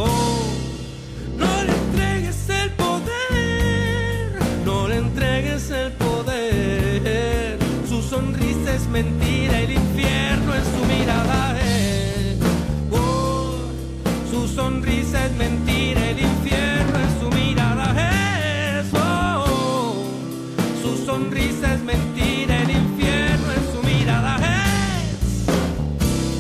No le entregues el poder, no le entregues el poder. Su sonrisa es mentira, el infierno en su mirada es. Oh, su sonrisa es mentira, el infierno en su mirada es. Oh, su sonrisa es mentira, el infierno en su mirada es.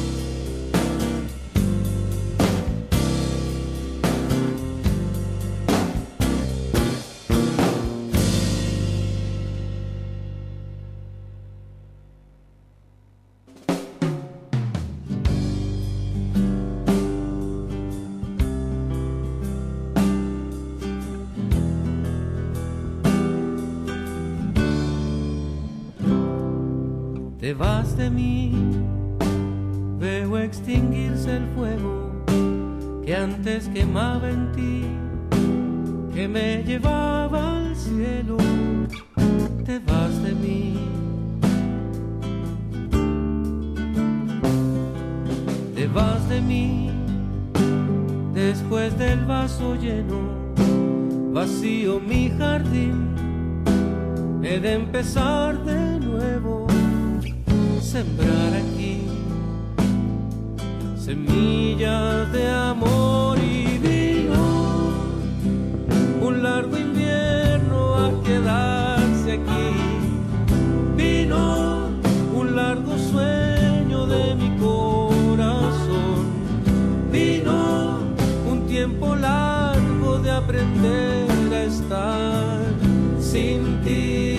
Te vas de mí, veo extinguirse el fuego que antes quemaba en ti, que me llevaba al cielo. Te vas de mí. Te vas de mí, después del vaso lleno, vacío mi jardín, he de empezar de nuevo, sembrar aquí semillas de amor y vino, un largo invierno a quedarse aquí, vino un largo sueño de mi corazón, vino un tiempo largo de aprender a estar sin ti,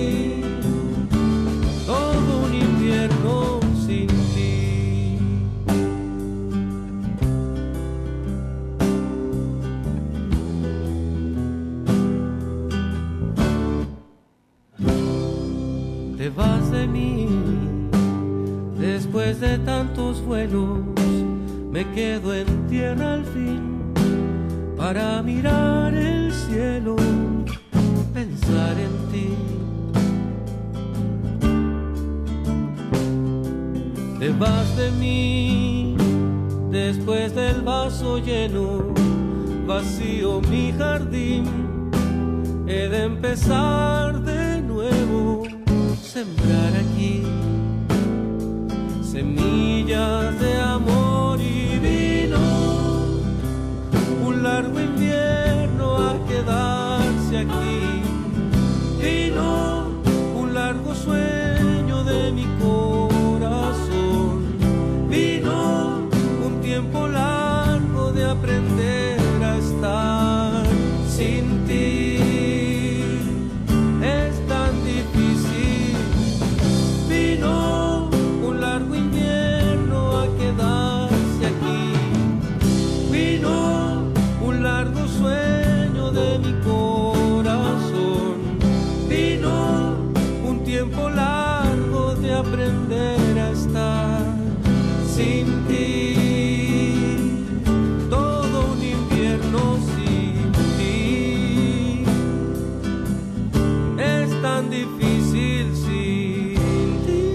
todo un invierno sin ti. Te vas de mí, después de tantos vuelos, me quedo en tierra al fin, para mirar el cielo, pensar en ti. Te vas de mí, después del vaso lleno, vacío mi jardín, he de empezar de nuevo, sembrar aquí semillas de amor y vino, un largo invierno a quedarse aquí, vino un largo sueño de mi corazón, vino un tiempo largo de aprender a estar sin ti, es tan difícil, vino un largo invierno a quedarse aquí, vino un largo sueño de mi corazón, vino un tiempo largo de aprender a estar sin ti, todo un invierno sin ti, es tan difícil sin ti.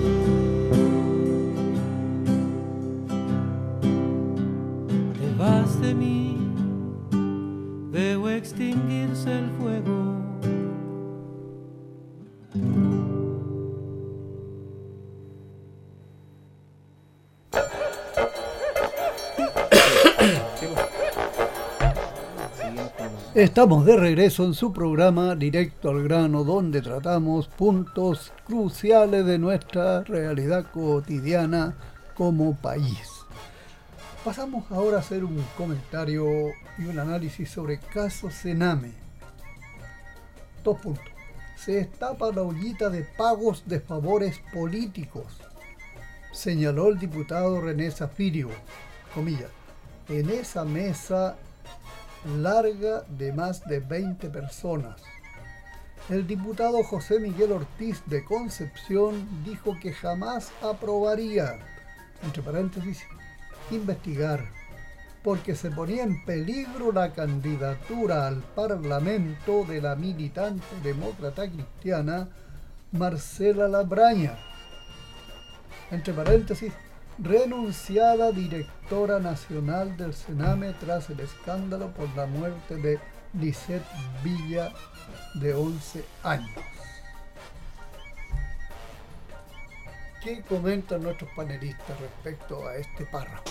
Te vas de mí, veo extinguirse el fuego. Estamos de regreso en su programa Directo al Grano, donde tratamos puntos cruciales de nuestra realidad cotidiana como país. Pasamos ahora a hacer un comentario y un análisis sobre caso Sename. 2 puntos. Se destapa la ollita de pagos de favores políticos, señaló el diputado René Zafirio, comillas, en esa mesa larga de más de 20 personas. El diputado José Miguel Ortiz de Concepción dijo que jamás aprobaría, entre paréntesis, investigar, porque se ponía en peligro la candidatura al Parlamento de la militante demócrata cristiana Marcela Labraña, entre paréntesis, renunciada directora nacional del Sename tras el escándalo por la muerte de Lisette Villa, de 11 años. ¿Qué comentan nuestros panelistas respecto a este párrafo?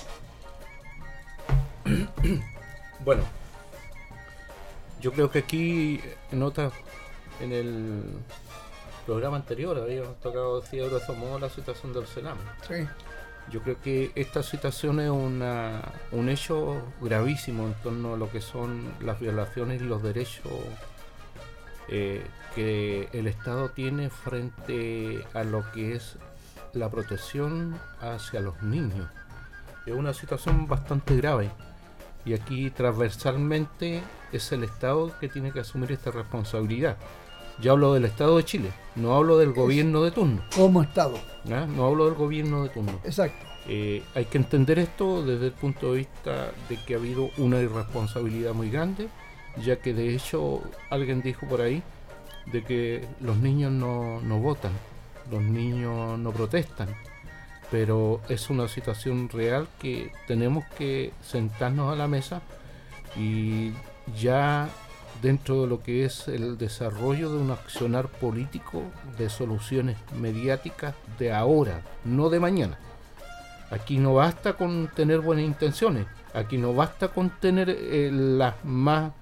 Bueno, yo creo que aquí en el programa anterior habíamos tocado de grosso modo la situación del Sename. Sí. Yo creo que esta situación es un hecho gravísimo en torno a lo que son las violaciones y los derechos que el Estado tiene frente a lo que es la protección hacia los niños. Es una situación bastante grave y aquí transversalmente es el Estado que tiene que asumir esta responsabilidad. Ya hablo del Estado de Chile, no hablo del gobierno de turno. Como Estado. ¿Ya? No hablo del gobierno de turno. Exacto. Hay que entender esto desde el punto de vista de que ha habido una irresponsabilidad muy grande, ya que de hecho alguien dijo por ahí de que los niños no votan, los niños no protestan, pero es una situación real que tenemos que sentarnos a la mesa y ya dentro de lo que es el desarrollo de un accionar político de soluciones mediáticas de ahora, no de mañana. Aquí no basta con tener buenas intenciones, aquí no basta con tener las más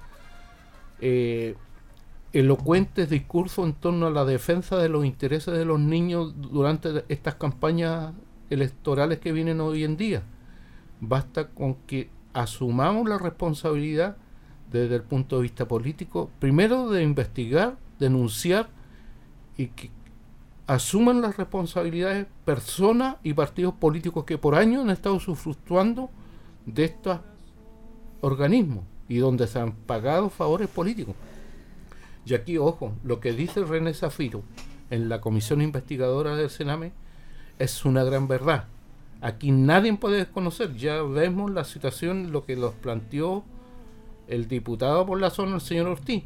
elocuentes discursos en torno a la defensa de los intereses de los niños durante estas campañas electorales que vienen hoy en día. Basta con que asumamos la responsabilidad desde el punto de vista político, primero de investigar, denunciar y que asuman las responsabilidades personas y partidos políticos que por años han estado usufructuando de estos organismos y donde se han pagado favores políticos. Y aquí, ojo, lo que dice René Zafiro en la comisión investigadora del Sename es una gran verdad. Aquí nadie puede desconocer, ya vemos la situación, lo que nos planteó el diputado por la zona, el señor Ortiz,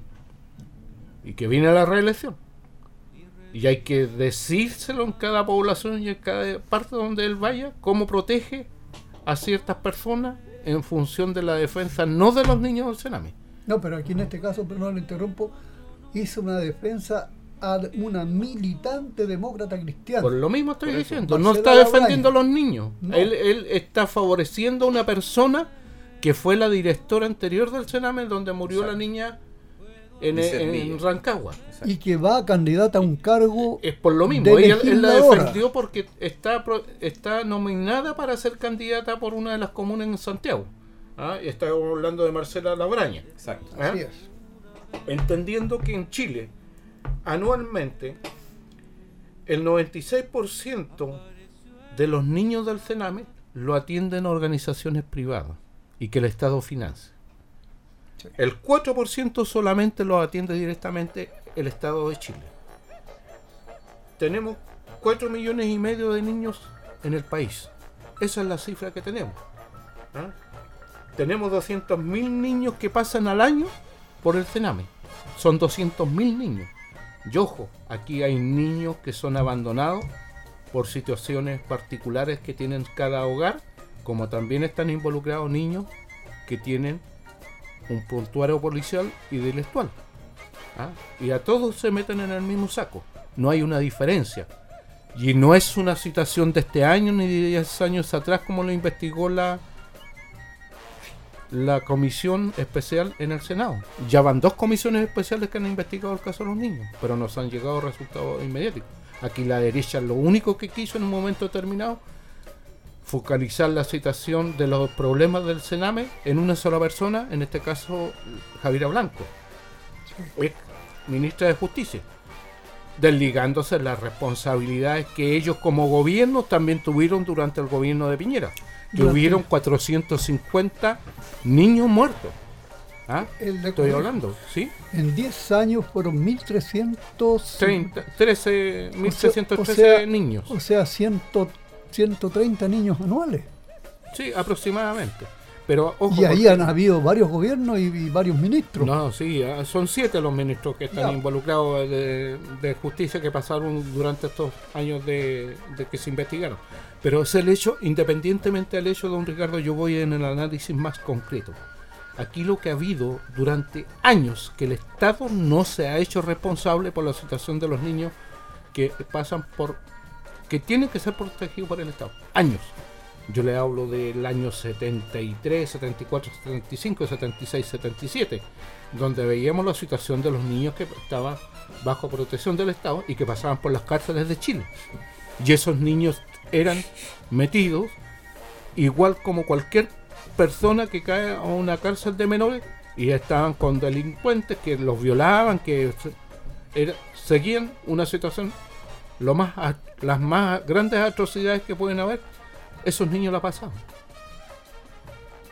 y que viene a la reelección. Y hay que decírselo en cada población y en cada parte donde él vaya, cómo protege a ciertas personas en función de la defensa, no de los niños del Sename. No, pero aquí en este caso, perdón, le interrumpo, hizo una defensa a una militante demócrata cristiana. Por lo mismo estoy diciendo, Marcela no está defendiendo a Labraña. los niños. No. Él está favoreciendo a una persona que fue la directora anterior del Sename, donde murió Exacto. la niña en Rancagua. Y que va a candidata a un cargo Es por lo mismo, de él la legisladora. defendió porque está nominada para ser candidata por una de las comunas en Santiago. Y estamos hablando de Marcela Labraña. Exacto. Así es. Entendiendo que en Chile, anualmente, el 96% de los niños del Sename lo atienden organizaciones privadas y que el Estado financia. Sí. El 4% solamente lo atiende directamente el Estado de Chile. Tenemos 4,5 millones de niños en el país. Esa es la cifra que tenemos. Tenemos 200.000 niños que pasan al año por el Sename. Son 200.000 niños. Y ojo, aquí hay niños que son abandonados por situaciones particulares que tienen cada hogar, como también están involucrados niños que tienen un prontuario policial y delictual. Y a todos se meten en el mismo saco. No hay una diferencia. Y no es una situación de este año ni de 10 años atrás como lo investigó la comisión especial en el Senado. Ya van 2 comisiones especiales que han investigado el caso de los niños, pero nos han llegado resultados inmediatos. Aquí la derecha lo único que quiso en un momento determinado focalizar la situación de los problemas del Sename en una sola persona, en este caso Javiera Blanco, ministra de Justicia, desligándose las responsabilidades que ellos como gobierno también tuvieron durante el gobierno de Piñera, que hubieron 450 niños muertos. Estoy hablando, ¿sí? En 10 años fueron 1.313 niños. O sea, 130 niños anuales. Sí, aproximadamente. Pero ojo, Y ahí han habido varios gobiernos y varios ministros. No, sí, son 7 los ministros que están involucrados de justicia que pasaron durante estos años de que se investigaron. Pero es el hecho, independientemente del hecho, don Ricardo, yo voy en el análisis más concreto. Aquí lo que ha habido durante años, que el Estado no se ha hecho responsable por la situación de los niños que pasan que tienen que ser protegidos por el Estado. Años. Yo le hablo del año 73, 74, 75, 76, 77, donde veíamos la situación de los niños que estaban bajo protección del Estado y que pasaban por las cárceles de Chile. Y esos niños eran metidos igual como cualquier persona que cae a una cárcel de menores y estaban con delincuentes que los violaban, que seguían una situación, las más grandes atrocidades que pueden haber. Esos niños la pasaban.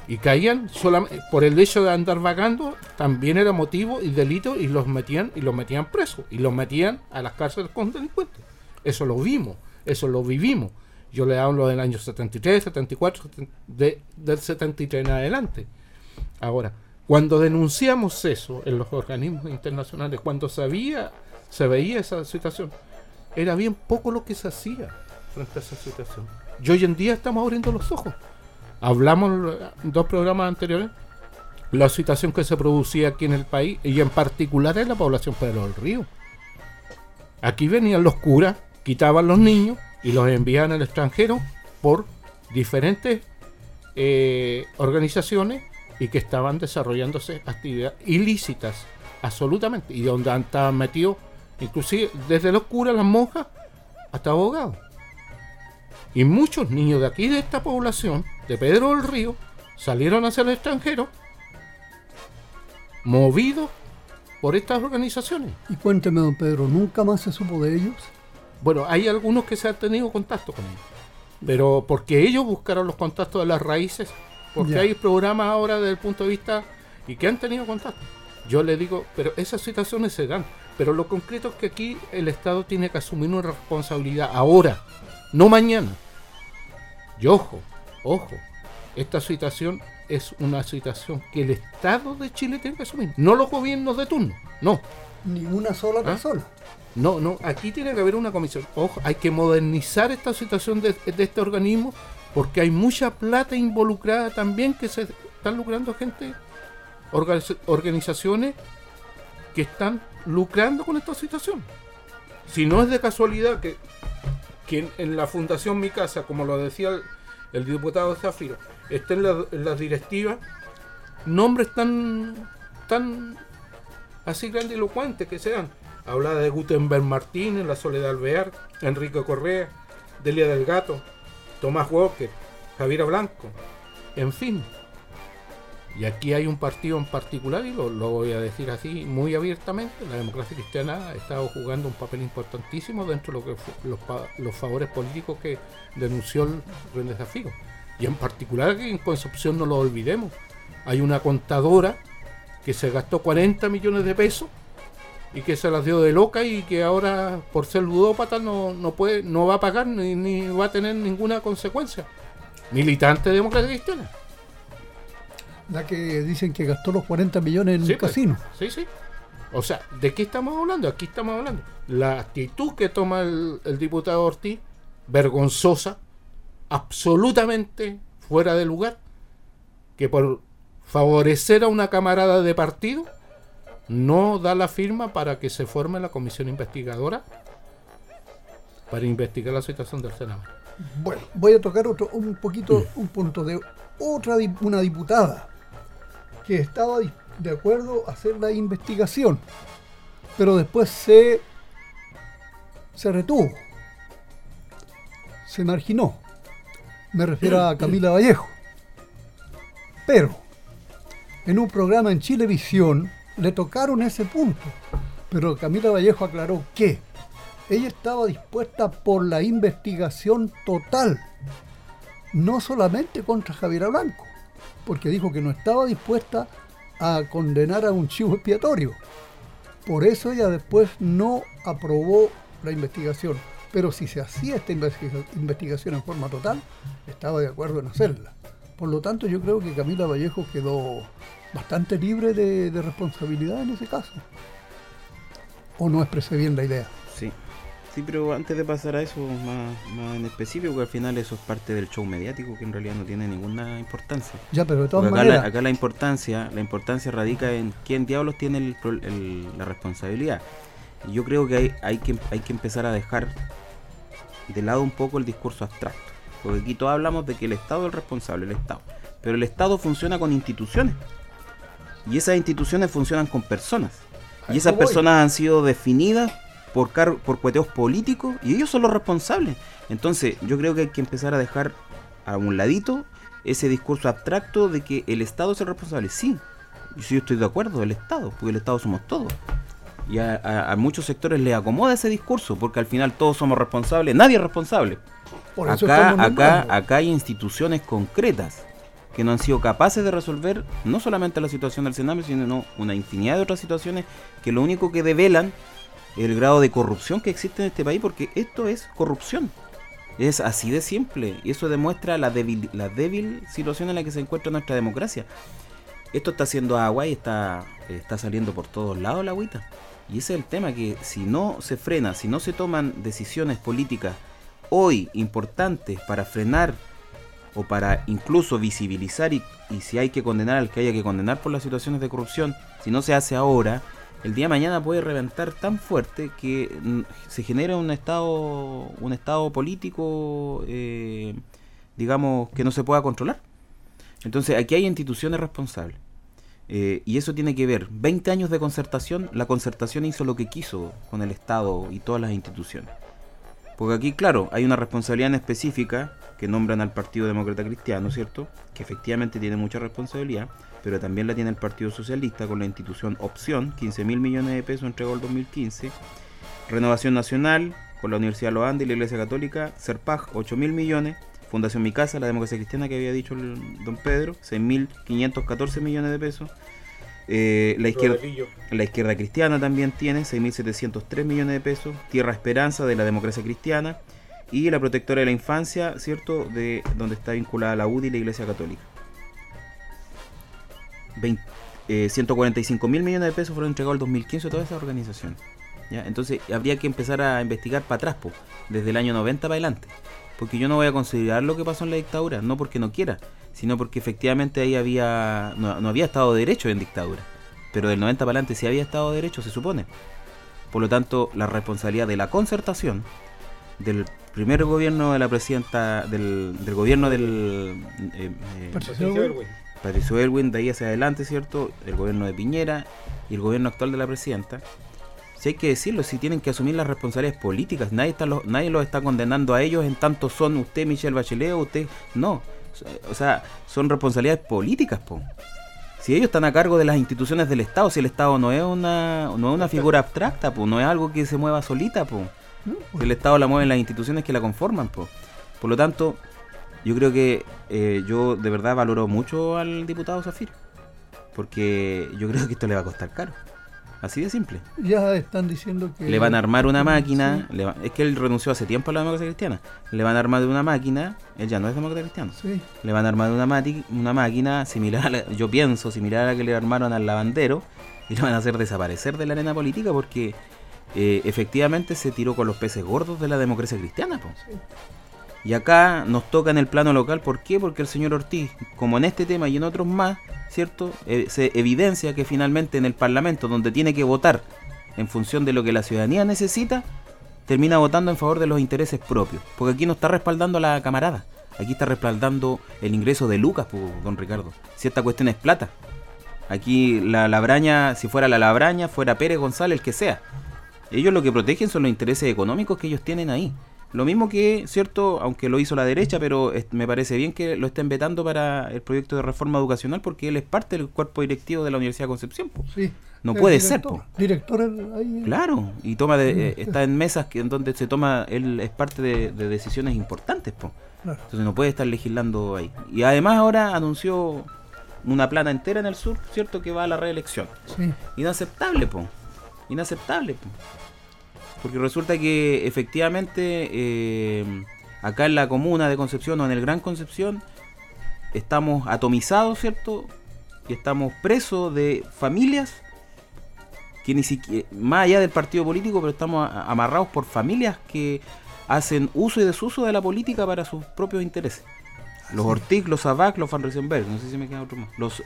Y caían solamente por el hecho de andar vagando, también era motivo y delito, y los metían presos, y los metían a las cárceles con delincuentes. Eso lo vimos, eso lo vivimos. Yo le hablo del año 73, 74, del 73 en adelante. Ahora, cuando denunciamos eso en los organismos internacionales, cuando se veía esa situación, era bien poco lo que se hacía frente a esa situación. Y hoy en día estamos abriendo los ojos. Hablamos en 2 programas anteriores la situación que se producía aquí en el país, y en particular en la población Pedro del Río. Aquí venían los curas, quitaban los niños y los enviaban al extranjero por diferentes organizaciones, y que estaban desarrollándose actividades ilícitas, absolutamente, y donde estaban metidos inclusive desde los curas, las monjas, hasta abogados. Y muchos niños de aquí, de esta población, de Pedro del Río, salieron hacia el extranjero movidos por estas organizaciones. Y cuénteme, don Pedro, ¿nunca más se supo de ellos? Bueno, hay algunos que se han tenido contacto con ellos, pero porque ellos buscaron los contactos de las raíces, porque hay programas ahora desde el punto de vista y que han tenido contacto. Yo le digo, pero esas situaciones se dan, pero lo concreto es que aquí el Estado tiene que asumir una responsabilidad ahora, no mañana. Y ojo, esta situación es una situación que el Estado de Chile tiene que asumir, no los gobiernos de turno, no. Ni una sola persona. No, aquí tiene que haber una comisión. Ojo, hay que modernizar esta situación de este organismo, porque hay mucha plata involucrada también, que se están lucrando gente, organizaciones que están lucrando con esta situación. Si no es de casualidad que en la Fundación Mi Casa, como lo decía el diputado Zafiro, estén en las directivas nombres tan así grandilocuentes que sean. Habla de Gutenberg Martínez, La Soledad Alvear, Enrique Correa, Delia del Gato, Tomás Walker, Javiera Blanco, en fin. Y aquí hay un partido en particular, y lo voy a decir así muy abiertamente: la Democracia Cristiana ha estado jugando un papel importantísimo dentro de lo que los favores políticos que denunció el René Zafiro. Y en particular, que en Concepción no lo olvidemos, hay una contadora que se gastó 40 millones de pesos y que se las dio de loca, y que ahora, por ser ludópata, no va a pagar ni va a tener ninguna consecuencia. Militante de Democracia Cristiana. La que dicen que gastó los 40 millones en un casino. Sí. O sea, ¿de qué estamos hablando? Aquí estamos hablando. La actitud que toma el diputado Ortiz, vergonzosa, absolutamente fuera de lugar, que por favorecer a una camarada de partido no da la firma para que se forme la comisión investigadora para investigar la situación del Senado. Bueno, voy a tocar un punto de una diputada que estaba de acuerdo a hacer la investigación, pero después se retuvo, se marginó. Me refiero a Camila Vallejo. Pero en un programa en Chilevisión le tocaron ese punto, pero Camila Vallejo aclaró que ella estaba dispuesta por la investigación total, no solamente contra Javiera Blanco, porque dijo que no estaba dispuesta a condenar a un chivo expiatorio. Por eso ella después no aprobó la investigación, pero si se hacía esta investigación en forma total, estaba de acuerdo en hacerla. Por lo tanto, yo creo que Camila Vallejo quedó bastante libre de responsabilidad en ese caso. ¿O no expresé bien la idea? Sí, pero antes de pasar a eso más en específico, que al final eso es parte del show mediático, que en realidad no tiene ninguna importancia. Ya, pero de todas maneras... Acá la importancia radica en quién diablos tiene la responsabilidad. Y yo creo que hay que empezar a dejar de lado un poco el discurso abstracto. Porque aquí todos hablamos de que el Estado es el responsable, el Estado. Pero el Estado funciona con instituciones. Y esas instituciones funcionan con personas. Y esas personas han sido definidas por cueteos políticos, y ellos son los responsables. Entonces yo creo que hay que empezar a dejar a un ladito ese discurso abstracto de que el Estado es el responsable. Sí, yo estoy de acuerdo, el Estado, porque el Estado somos todos. Y a muchos sectores les acomoda ese discurso, porque al final todos somos responsables, nadie es responsable. Acá hay instituciones concretas que no han sido capaces de resolver no solamente la situación del Sename, sino una infinidad de otras situaciones que lo único que develan es el grado de corrupción que existe en este país, porque esto es corrupción. Es así de simple, y eso demuestra la débil situación en la que se encuentra nuestra democracia. Esto está haciendo agua y está saliendo por todos lados la agüita. Y ese es el tema, que si no se frena, si no se toman decisiones políticas hoy importantes para frenar o para incluso visibilizar y si hay que condenar al que haya que condenar por las situaciones de corrupción, si no se hace ahora, el día de mañana puede reventar tan fuerte que se genera un estado político, digamos, que no se pueda controlar. Entonces aquí hay instituciones responsables. Y eso tiene que ver, 20 años de concertación, la concertación hizo lo que quiso con el Estado y todas las instituciones. Porque aquí, claro, hay una responsabilidad en específica que nombran al Partido Demócrata Cristiano, ¿cierto? Que efectivamente tiene mucha responsabilidad, pero también la tiene el Partido Socialista con la institución Opción, 15.000 millones de pesos entregó el 2015, Renovación Nacional con la Universidad de los Andes y la Iglesia Católica, CERPAG, 8.000 millones, Fundación Mi Casa, la Democracia Cristiana que había dicho el don Pedro, 6.514 millones de pesos. La izquierda cristiana también tiene 6.703 millones de pesos. Tierra Esperanza de la Democracia Cristiana. Y la Protectora de la Infancia, ¿cierto? De donde está vinculada la UDI y la Iglesia Católica. 145.000 millones de pesos fueron entregados el 2015 a todas esas organizaciones. ¿Ya? Entonces habría que empezar a investigar para atrás, desde el año 90 para adelante. Porque yo no voy a considerar lo que pasó en la dictadura, no porque no quiera, sino porque efectivamente ahí no había Estado de Derecho en dictadura. Pero del 90 para adelante sí había Estado de Derecho, se supone. Por lo tanto, la responsabilidad de la concertación, del primer gobierno de la presidenta, del gobierno del Patricio Aylwin, de ahí hacia adelante, ¿cierto? El gobierno de Piñera y el gobierno actual de la presidenta. Si hay que decirlo, si tienen que asumir las responsabilidades políticas, nadie los está condenando a ellos en tanto son usted Michelle Bachelet o usted, no, o sea, son responsabilidades políticas, Si ellos están a cargo de las instituciones del Estado, si el Estado no es una figura abstracta, no es algo que se mueva solita, Si el Estado la mueven las instituciones que la conforman, Por lo tanto, yo creo que yo de verdad valoro mucho al diputado Zafir, porque yo creo que esto le va a costar caro. Así de simple. Ya están diciendo que... Le van a armar una máquina, sí. Es que él renunció hace tiempo a la democracia cristiana. Le van a armar una máquina, él ya no es demócrata cristiano. Sí. Le van a armar una máquina similar yo pienso, similar a la que le armaron al lavandero, y le van a hacer desaparecer de la arena política porque efectivamente se tiró con los peces gordos de la democracia cristiana. Sí. Y acá nos toca en el plano local, ¿por qué? Porque el señor Ortiz, como en este tema y en otros más, ¿cierto? Se evidencia que finalmente en el Parlamento, donde tiene que votar en función de lo que la ciudadanía necesita, termina votando en favor de los intereses propios. Porque aquí no está respaldando a la camarada, aquí está respaldando el ingreso de Lucas, don Ricardo. Si esta cuestión es plata, aquí la Labraña, si fuera la Labraña, fuera Pérez González, el que sea. Ellos lo que protegen son los intereses económicos que ellos tienen ahí. Lo mismo que, ¿cierto? Aunque lo hizo la derecha, pero me parece bien que lo estén vetando para el proyecto de reforma educacional porque él es parte del cuerpo directivo de la Universidad de Concepción. Sí, no puede ser. Director ahí. Claro, y está en mesas en donde él es parte de decisiones importantes. Claro. Entonces no puede estar legislando ahí. Y además ahora anunció una plana entera en el sur, ¿cierto? Que va a la reelección. Sí. Inaceptable, Inaceptable, Porque resulta que efectivamente acá en la comuna de Concepción o en el Gran Concepción estamos atomizados, ¿cierto? Y estamos presos de familias que ni siquiera, más allá del partido político, pero estamos amarrados por familias que hacen uso y desuso de la política para sus propios intereses. Los Ortiz, los Sabac, los Van Riesenberg, no sé si me queda otro más.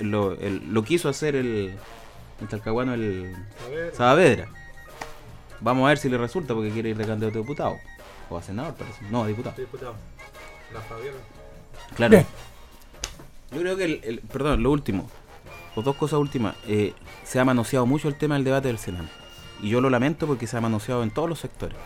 Lo quiso hacer el talcahuano, el Saavedra. Vamos a ver si le resulta porque quiere ir de candidato a diputado. O a senador, parece. No, a diputado. Diputado. La Fabiana. Claro. Bien. Yo creo que perdón, lo último. O dos cosas últimas. Se ha manoseado mucho el tema del debate del Senado. Y yo lo lamento porque se ha manoseado en todos los sectores.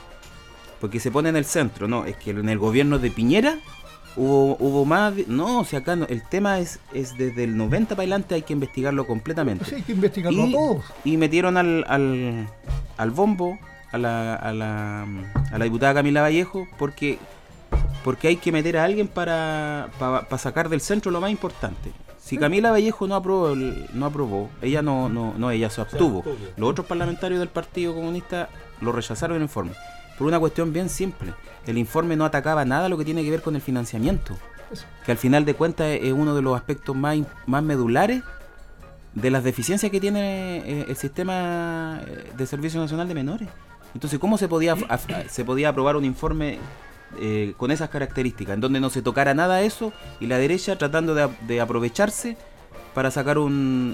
Porque se pone en el centro, ¿no? Es que en el gobierno de Piñera hubo más... No, o sea, acá no, el tema es desde el 90 para adelante, hay que investigarlo completamente. Sí, hay que investigarlo a todos. Y metieron al bombo a la diputada Camila Vallejo porque porque hay que meter a alguien para sacar del centro lo más importante. Si Camila Vallejo no aprobó, ella ella se abstuvo. Los otros parlamentarios del Partido Comunista lo rechazaron el informe. Por una cuestión bien simple. El informe no atacaba nada lo que tiene que ver con el financiamiento. Que al final de cuentas es uno de los aspectos más medulares de las deficiencias que tiene el sistema de Servicio Nacional de Menores. Entonces, ¿cómo se podía aprobar un informe con esas características, en donde no se tocara nada de eso, y la derecha tratando de aprovecharse para sacar un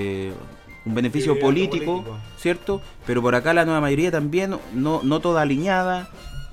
beneficio político, ¿cierto? Pero por acá la nueva mayoría también, no toda alineada,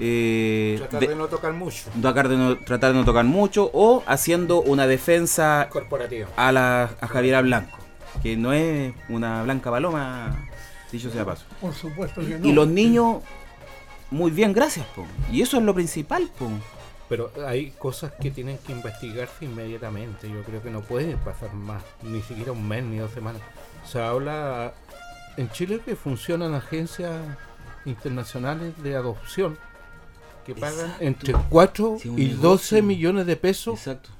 tratar de no tocar mucho, tratar de no tocar mucho, o haciendo una defensa corporativa a Javiera Blanco, que no es una blanca paloma, dicho sea paso. Por supuesto que no. Y los niños, muy bien, gracias, po. Y eso es lo principal, po. Pero hay cosas que tienen que investigarse inmediatamente. Yo creo que no puede pasar más, ni siquiera un mes ni 2 semanas. Se habla en Chile que funcionan agencias internacionales de adopción que pagan entre 4 y 12 millones de pesos. Exacto.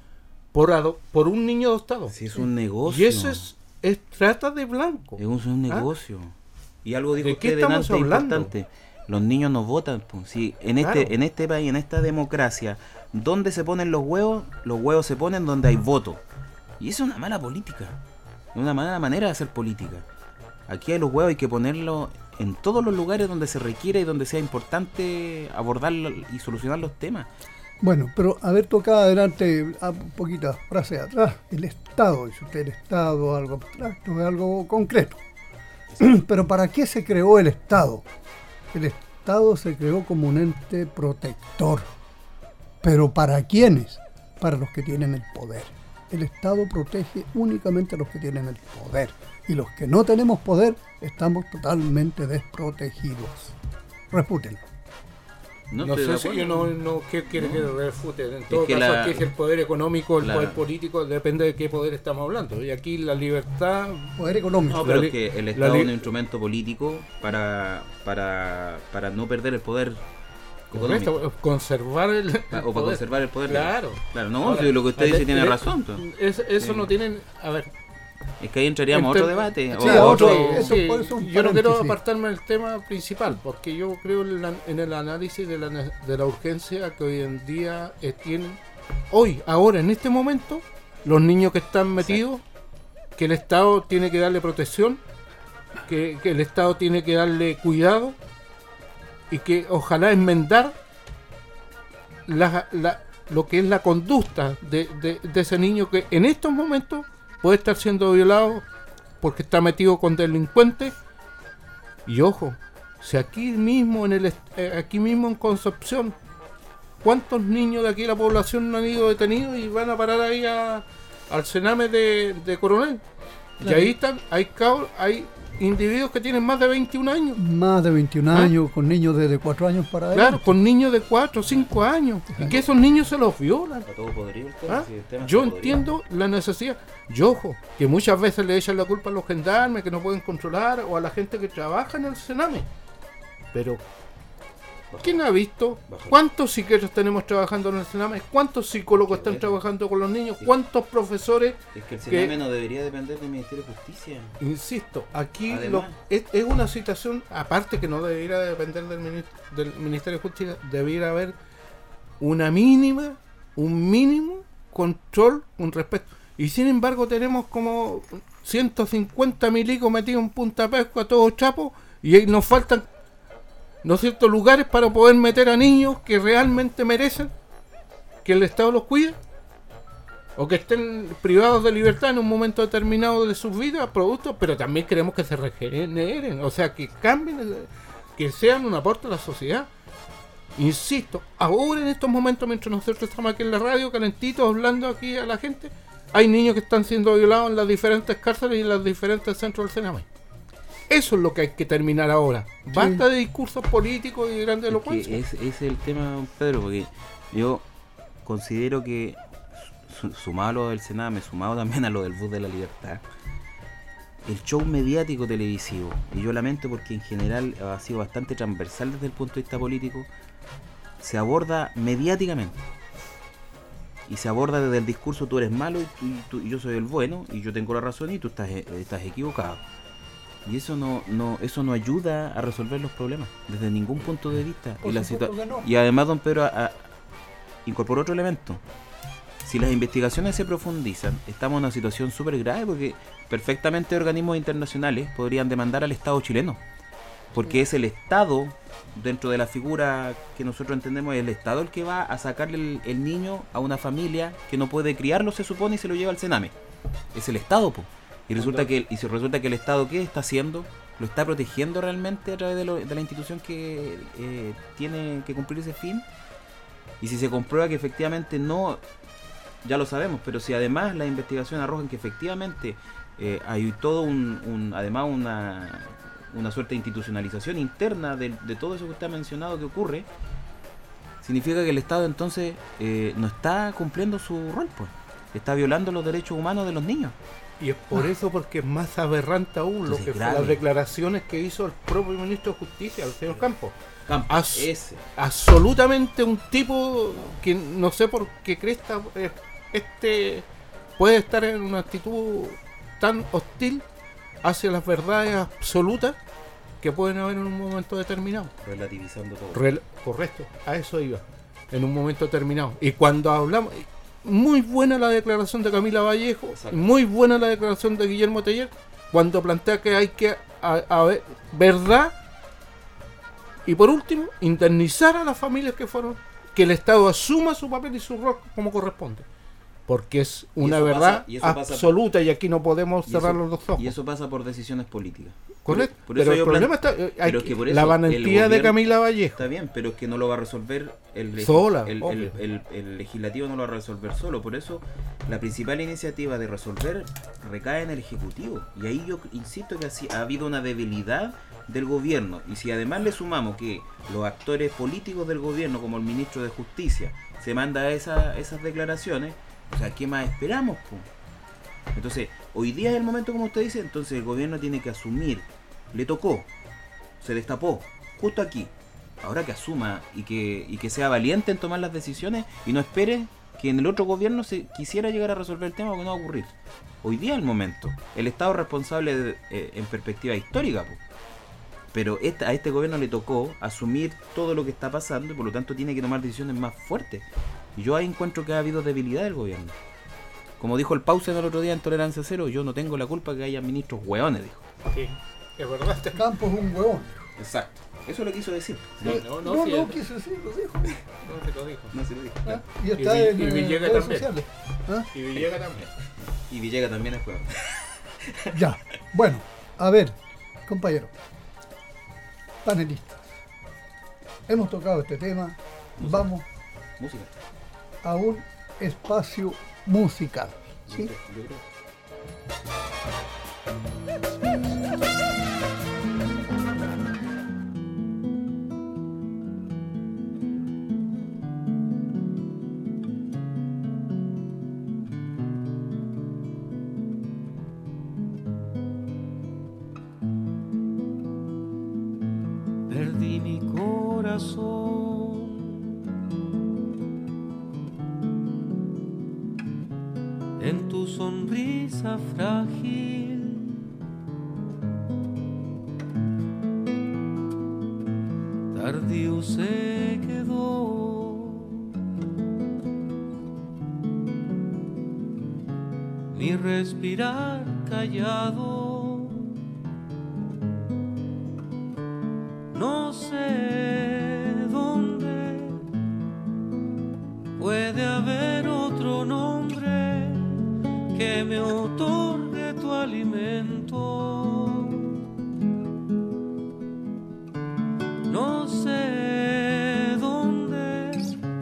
Por un niño adoptado. Sí, es un negocio. Y eso es trata de blanco. Es un negocio. Y algo dijo ¿De qué usted estamos delante hablando? importante. Los niños no votan. Pues. Sí, en este país, en esta democracia, ¿dónde se ponen los huevos? Los huevos se ponen donde hay voto. Y eso es una mala política. Es una mala manera de hacer política. Aquí hay los huevos, hay que ponerlos en todos los lugares donde se requiere y donde sea importante abordar y solucionar los temas. Bueno, pero haber tocado adelante un poquito frase atrás, el Estado, dice usted, el Estado, algo abstracto, algo concreto. Pero ¿para qué se creó el Estado? El Estado se creó como un ente protector. ¿Pero para quiénes? Para los que tienen el poder. El Estado protege únicamente a los que tienen el poder. Y los que no tenemos poder estamos totalmente desprotegidos. Refútenlo. No sé si yo no quiere que refute. En todo caso, aquí es el poder económico, el poder político, depende de qué poder estamos hablando. Y aquí la libertad... Poder económico. No, pero es que el Estado es un instrumento político para no perder el poder económico. Conservar el para conservar el poder. Claro. No, ahora, si lo que usted dice tiene razón. Eso no tienen... A ver... Es que ahí entraríamos a otro debate. Sí, yo no quiero apartarme del tema principal, porque yo creo en el análisis de la urgencia que hoy en día tienen, ahora, en este momento, los niños que están metidos, que el Estado tiene que darle protección, que el Estado tiene que darle cuidado, y que ojalá enmendar lo que es la conducta de ese niño que en estos momentos puede estar siendo violado porque está metido con delincuentes. Y ojo, si aquí mismo en Concepción, ¿cuántos niños de aquí de la población no han ido detenidos y van a parar ahí al Sename de Coronel? Claro. Y ahí están, hay individuos que tienen más de 21 años. Más de 21 años, con niños de 4 años para adelante. Claro, con niños de 4 o 5 años. Y que esos niños se los violan. Está todo podrido el tema. Sí, el tema yo entiendo la necesidad. Y ojo, que muchas veces le echan la culpa a los gendarmes que no pueden controlar, o a la gente que trabaja en el Sename. Pero, ¿quién ha visto? ¿Cuántos psiquiatras tenemos trabajando en el Sename? ¿Cuántos psicólogos están trabajando con los niños? ¿Cuántos profesores? Es que el Sename no debería depender del Ministerio de Justicia. Insisto, aquí es una situación, aparte que no debería depender del Ministerio de Justicia, debería haber un mínimo control con respecto. Y sin embargo tenemos como 150 milicos metidos en Punta Pesco a todos chapos, y ahí nos faltan ciertos lugares para poder meter a niños que realmente merecen que el Estado los cuide, o que estén privados de libertad en un momento determinado de sus vidas, productos, pero también queremos que se regeneren, o sea, que cambien, que sean un aporte a la sociedad. Insisto, ahora en estos momentos, mientras nosotros estamos aquí en la radio, calentitos, hablando aquí a la gente, hay niños que están siendo violados en las diferentes cárceles y en los diferentes centros del Sename. Eso es lo que hay que terminar ahora. Basta de discursos políticos y de grande elocuencia. Ese es el tema, Pedro, porque yo considero que, sumado a lo del Sename, sumado también a lo del Bus de la Libertad, el show mediático televisivo, y yo lamento porque en general ha sido bastante transversal desde el punto de vista político, se aborda mediáticamente. Y se aborda desde el discurso: tú eres malo y yo soy el bueno, y yo tengo la razón y tú estás equivocado. Y eso no ayuda a resolver los problemas desde ningún punto de vista. Y además, don Pedro incorporó otro elemento. Si las investigaciones se profundizan, estamos en una situación súper grave, porque perfectamente organismos internacionales podrían demandar al Estado chileno, porque es el Estado, dentro de la figura que nosotros entendemos, es el Estado el que va a sacarle el niño a una familia que no puede criarlo, se supone, y se lo lleva al Sename. Es el Estado, po. Y resulta que el Estado, ¿qué está haciendo? ¿Lo está protegiendo realmente a través de la institución que tiene que cumplir ese fin? Y si se comprueba que efectivamente no, ya lo sabemos, pero si además la investigación arroja que efectivamente hay todo además una suerte de institucionalización interna de todo eso que usted ha mencionado que ocurre, significa que el Estado entonces no está cumpliendo su rol, pues. Está violando los derechos humanos de los niños. Y es por eso, porque es más aberrante aún lo que fue las declaraciones que hizo el propio ministro de Justicia, el señor Campos. Absolutamente un tipo que no sé por qué cresta puede estar en una actitud tan hostil hacia las verdades absolutas que pueden haber en un momento determinado. Relativizando todo. Correcto, a eso iba, en un momento determinado. Y cuando hablamos... Muy buena la declaración de Camila Vallejo, exacto. Muy buena la declaración de Guillermo Teller, cuando plantea que hay que haber verdad, y por último, indemnizar a las familias que el Estado asuma su papel y su rol como corresponde, porque es una verdad absoluta, y aquí no podemos cerrar los dos ojos. Y eso pasa por decisiones políticas. Correcto, pero el problema está la valentía de Camila Vallejo. Está bien, pero es que no lo va a resolver el legislativo, no lo va a resolver solo. Por eso la principal iniciativa de resolver recae en el Ejecutivo. Y ahí yo insisto que ha habido una debilidad del gobierno. Y si además le sumamos que los actores políticos del gobierno, como el ministro de Justicia, se manda esas declaraciones, o sea, ¿qué más esperamos, pues? Entonces, hoy día es el momento, como usted dice, entonces el gobierno tiene que asumir. Le tocó, se destapó, justo aquí. Ahora que asuma y que sea valiente en tomar las decisiones y no espere que en el otro gobierno se quisiera llegar a resolver el tema, porque no va a ocurrir. Hoy día es el momento. El Estado es responsable en perspectiva histórica, pues. Pero a este gobierno le tocó asumir todo lo que está pasando y por lo tanto tiene que tomar decisiones más fuertes. Y yo ahí encuentro que ha habido debilidad del gobierno. Como dijo el Pausen el otro día en Tolerancia Cero, yo no tengo la culpa que haya ministros hueones, dijo. Sí, es verdad. Este campo es un hueón. Exacto. Eso lo quiso decir. No quiso decir, lo dijo. No se lo dijo. ¿Ah? Y está en Villegas redes también. sociales. ¿Ah? Y Villegas también. Y Villegas también es hueón. Ya, bueno, a ver, compañero, panelistas, hemos tocado este tema, vamos Música. a un espacio musical, ¿sí? Yo creo. Perdí mi corazón en tu sonrisa frágil, tardío se quedó mi respirar callado. No sé dónde puede haber otro nombre que me otorgue tu alimento. No sé dónde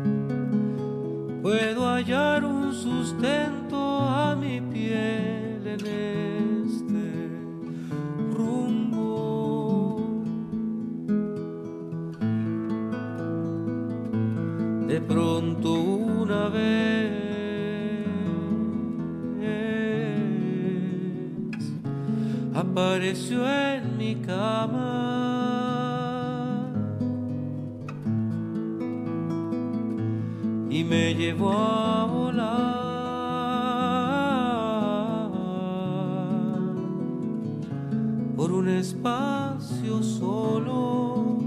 puedo hallar un sustento a mi piel en este rumbo. De pronto una vez apareció en mi cama me llevó a volar por un espacio solo.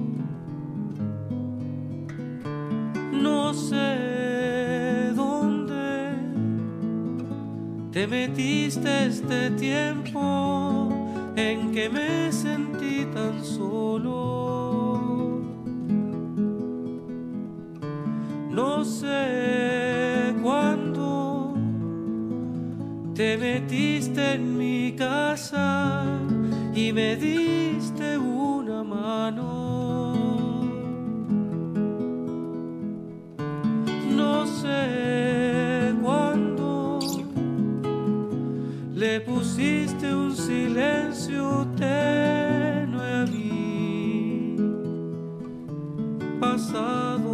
No sé dónde te metiste este tiempo en que me sentí tan solo. No sé cuándo te metiste en mi casa y me diste una mano. No sé cuándo le pusiste un silencio tenue a mi pasado.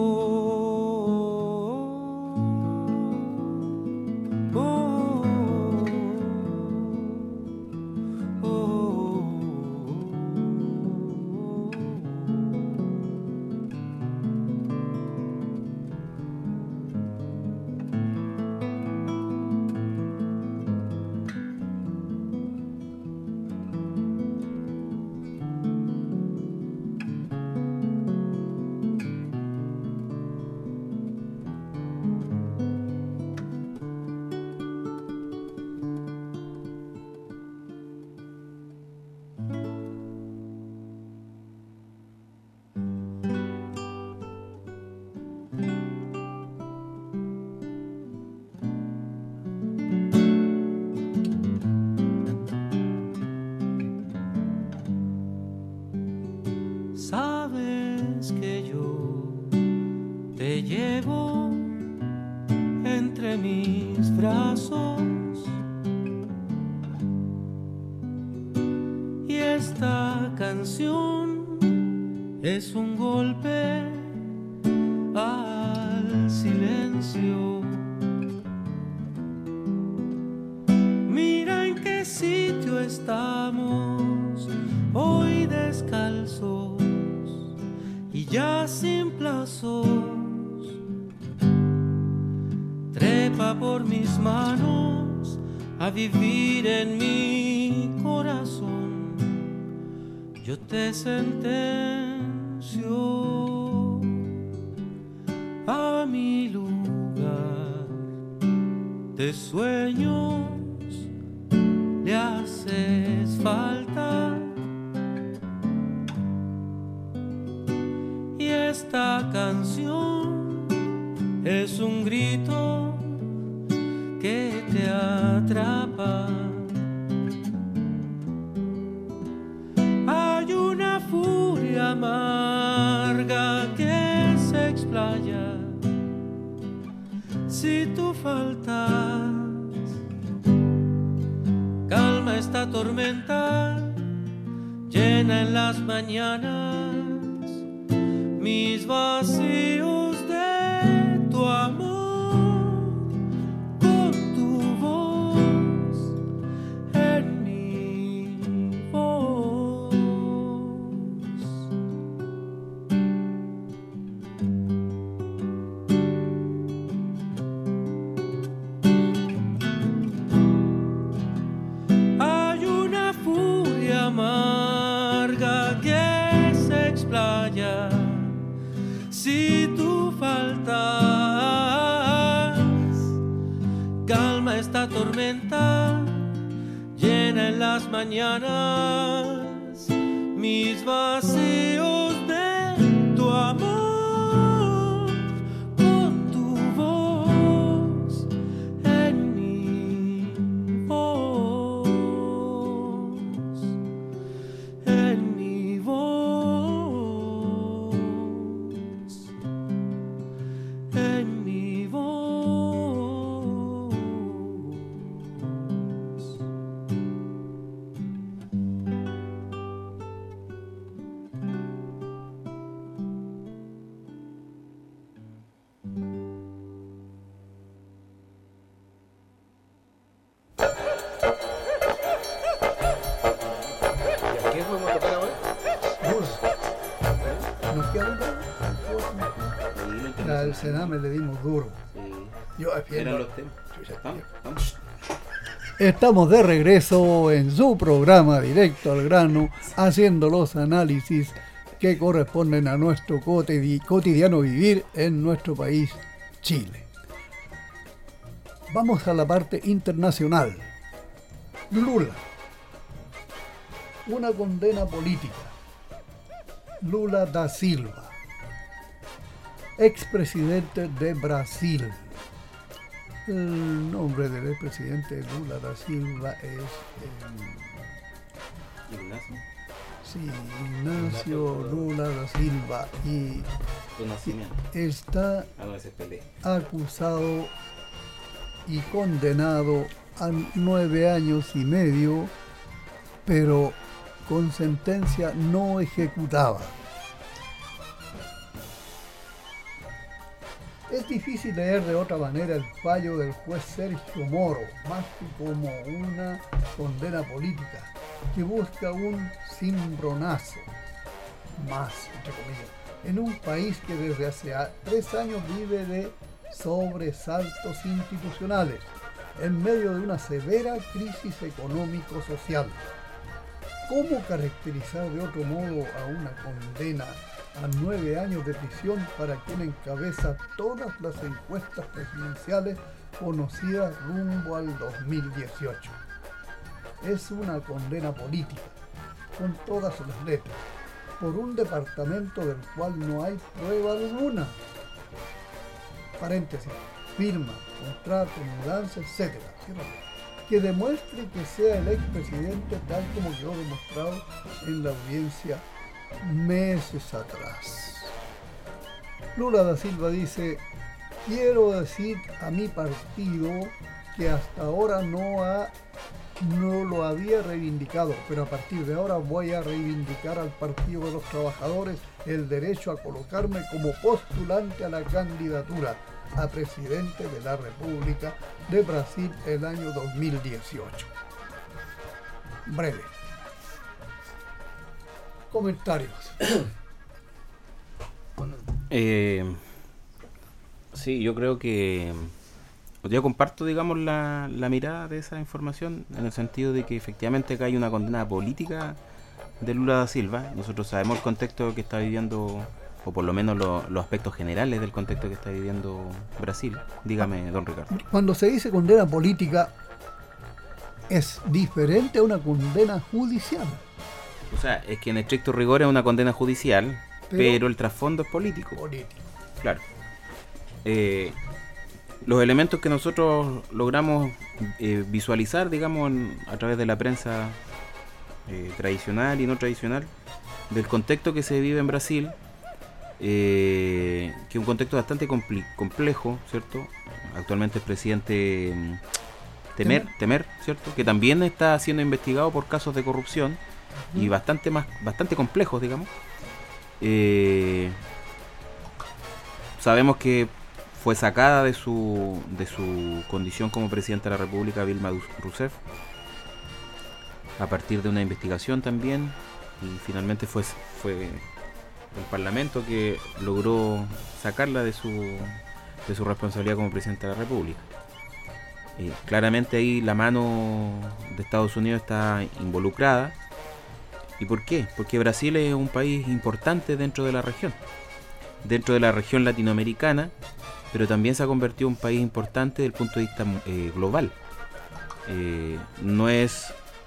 Sabes que yo te llevo entre mis brazos y esta canción es un golpe al silencio. Mira en qué sitio estamos hoy descalzos y ya sin plazos. Trepa por mis manos a vivir en mi corazón. Yo te sentencio a mi lugar de sueños. Le haces falta y esta canción es un grito que te atrapa. Hay una furia amarga que se explaya si tú faltas. Calma esta tormenta, llena en las mañanas mis vacíos de tu amor, con tu voz en mi voz. Hay una furia amarga que se explaya si tú faltas. Calma esta tormenta, llena en las mañanas mis vacíos de tu amor, con tu voz en mi voz, en mi voz, en mi voz. al Sename le dimos duro. Sí. Yo defiendo. Eran los temas. Vamos. Estamos de regreso en su programa Directo al Grano, haciendo los análisis que corresponden a nuestro cotidiano vivir en nuestro país, Chile. Vamos a la parte internacional. Lula. Una condena política. Lula da Silva, expresidente de Brasil. El nombre del expresidente Lula da Silva es Ignacio. sí, Ignacio Lula da Silva y Tu nacimiento. está A veces peleé. acusado y condenado a 9 años y medio, pero con sentencia no ejecutada. Es difícil leer de otra manera el fallo del juez Sergio Moro, más que como una condena política, que busca un cimbronazo, más, entre comillas, en un país que desde hace 3 años vive de sobresaltos institucionales, en medio de una severa crisis económico-social. ¿Cómo caracterizar de otro modo a una condena a 9 años de prisión para quien encabeza todas las encuestas presidenciales conocidas rumbo al 2018? Es una condena política, con todas las letras, por un departamento del cual no hay prueba alguna. Paréntesis, firma, contrato, mudanza, etc. Que demuestre que sea el expresidente tal como quedó demostrado en la audiencia meses atrás. Lula da Silva dice: quiero decir a mi partido que hasta ahora no lo había reivindicado, pero a partir de ahora voy a reivindicar al Partido de los Trabajadores el derecho a colocarme como postulante a la candidatura a presidente de la República de Brasil el año 2018. Breve. Comentarios. Sí, yo creo que yo comparto, digamos, la mirada de esa información, en el sentido de que efectivamente acá hay una condena política de Lula da Silva. Nosotros sabemos el contexto que está viviendo, o por lo menos los aspectos generales del contexto que está viviendo Brasil. Dígame, don Ricardo. Cuando se dice condena política, es diferente a una condena judicial. O sea, es que en estricto rigor es una condena judicial, pero el trasfondo es político. Claro. Los elementos que nosotros logramos visualizar, digamos, a través de la prensa tradicional y no tradicional, del contexto que se vive en Brasil, que es un contexto bastante complejo, ¿cierto? Actualmente el presidente Temer, ¿cierto? Que también está siendo investigado por casos de corrupción y bastante complejos, digamos. Sabemos que fue sacada de su condición como presidente de la República Dilma Rousseff a partir de una investigación también, y finalmente fue el Parlamento que logró sacarla de su responsabilidad como presidente de la República. Claramente ahí la mano de Estados Unidos está involucrada. ¿Y por qué? Porque Brasil es un país importante dentro de la región latinoamericana, pero también se ha convertido en un país importante desde el punto de vista global. No es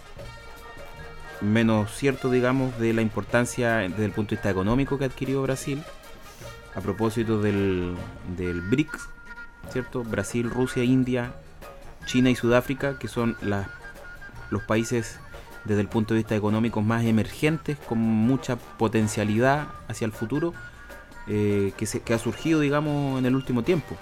menos cierto, digamos, de la importancia desde el punto de vista económico que ha adquirido Brasil, a propósito del BRICS, ¿cierto? Brasil, Rusia, India, China y Sudáfrica, que son los países desde el punto de vista económico más emergentes, con mucha potencialidad hacia el futuro, que ha surgido, digamos, en el último tiempo.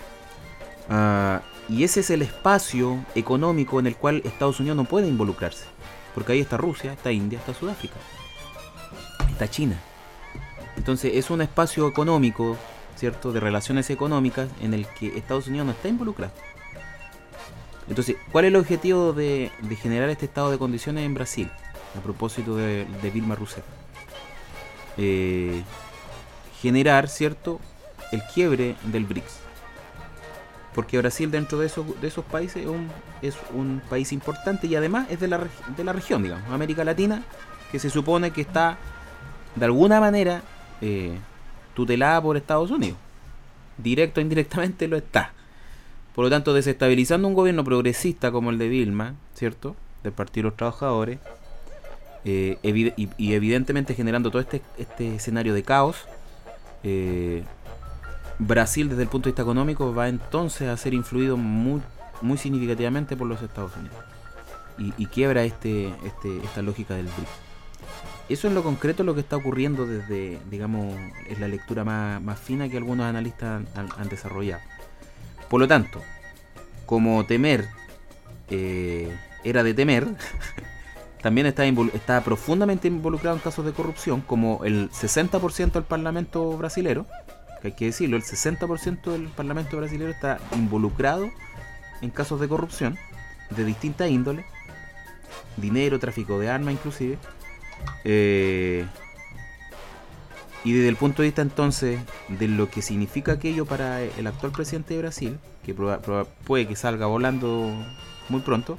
Y ese es el espacio económico en el cual Estados Unidos no puede involucrarse, porque ahí está Rusia, está India, está Sudáfrica, está China. Entonces es un espacio económico, ¿cierto?, de relaciones económicas en el que Estados Unidos no está involucrado. Entonces, ¿cuál es el objetivo de generar este estado de condiciones en Brasil? A propósito de Dilma Rousseff. Generar, ¿cierto?, el quiebre del BRICS. Porque Brasil dentro de esos países es un país importante y además es de la región, digamos, América Latina, que se supone que está de alguna manera tutelada por Estados Unidos. Directo o indirectamente lo está. Por lo tanto, desestabilizando un gobierno progresista como el de Dilma, ¿cierto?, del Partido de los Trabajadores, y evidentemente generando todo este escenario de caos, Brasil desde el punto de vista económico va entonces a ser influido muy, muy significativamente por los Estados Unidos y quiebra esta lógica del BRICS. Eso es lo concreto lo que está ocurriendo desde, digamos, es la lectura más fina que algunos analistas han desarrollado. Por lo tanto, como temer era de temer, también está profundamente involucrado en casos de corrupción, como el 60% del Parlamento brasilero, que hay que decirlo, el 60% del Parlamento brasilero está involucrado en casos de corrupción de distinta índole, dinero, tráfico de armas inclusive, y desde el punto de vista entonces de lo que significa aquello para el actual presidente de Brasil, que puede que salga volando muy pronto.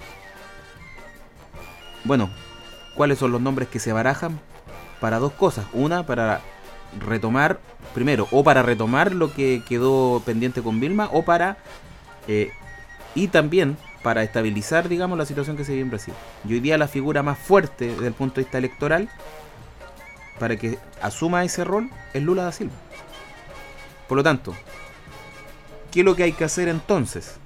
Bueno, ¿cuáles son los nombres que se barajan? Para dos cosas. Una, para retomar, primero, o para retomar lo que quedó pendiente con Vilma, o para y también para estabilizar, digamos, la situación que se vive en Brasil. Y hoy día la figura más fuerte desde el punto de vista electoral para que asuma ese rol es Lula da Silva. Por lo tanto, ¿qué es lo que hay que hacer entonces?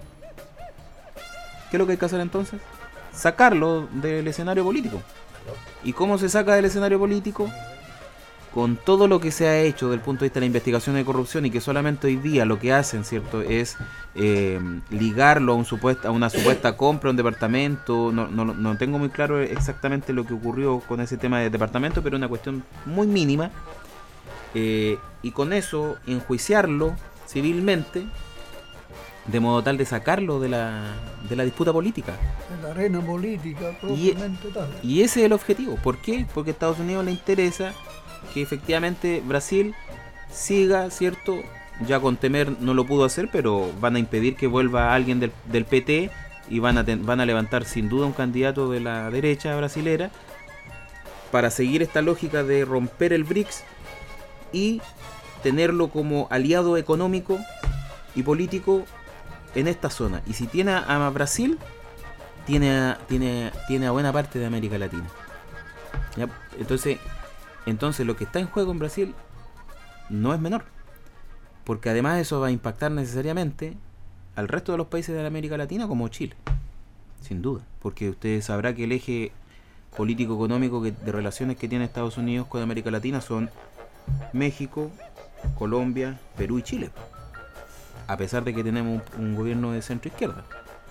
Sacarlo del escenario político. ¿Y cómo se saca del escenario político? Con todo lo que se ha hecho desde el punto de vista de la investigación de corrupción, y que solamente hoy día lo que hacen, ¿cierto?, es ligarlo a una supuesta compra, un departamento. No tengo muy claro exactamente lo que ocurrió con ese tema de departamento, pero una cuestión muy mínima. Y con eso enjuiciarlo civilmente, de modo tal de sacarlo de la disputa política. En la arena política, propiamente tal. Y ese es el objetivo. ¿Por qué? Porque a Estados Unidos le interesa que efectivamente Brasil siga, ¿cierto? Ya con Temer no lo pudo hacer, pero van a impedir que vuelva alguien del PT y van a levantar sin duda un candidato de la derecha brasilera para seguir esta lógica de romper el BRICS y tenerlo como aliado económico y político en esta zona. Y si tiene a Brasil, tiene a buena parte de América Latina. ¿Ya? Entonces lo que está en juego en Brasil no es menor, porque además eso va a impactar necesariamente al resto de los países de la América Latina, como Chile, sin duda, porque usted sabrá que el eje político-económico de relaciones que tiene Estados Unidos con América Latina son México, Colombia, Perú y Chile, a pesar de que tenemos un gobierno de centro-izquierda.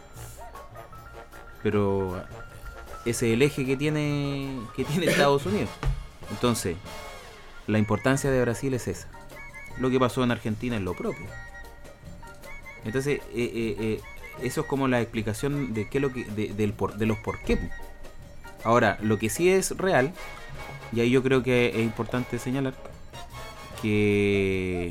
Pero ese es el eje que tiene Estados Unidos. Entonces, la importancia de Brasil es esa. Lo que pasó en Argentina es lo propio. Entonces, eso es como la explicación de qué de los por qué. Ahora, lo que sí es real, y ahí yo creo que es importante señalar, que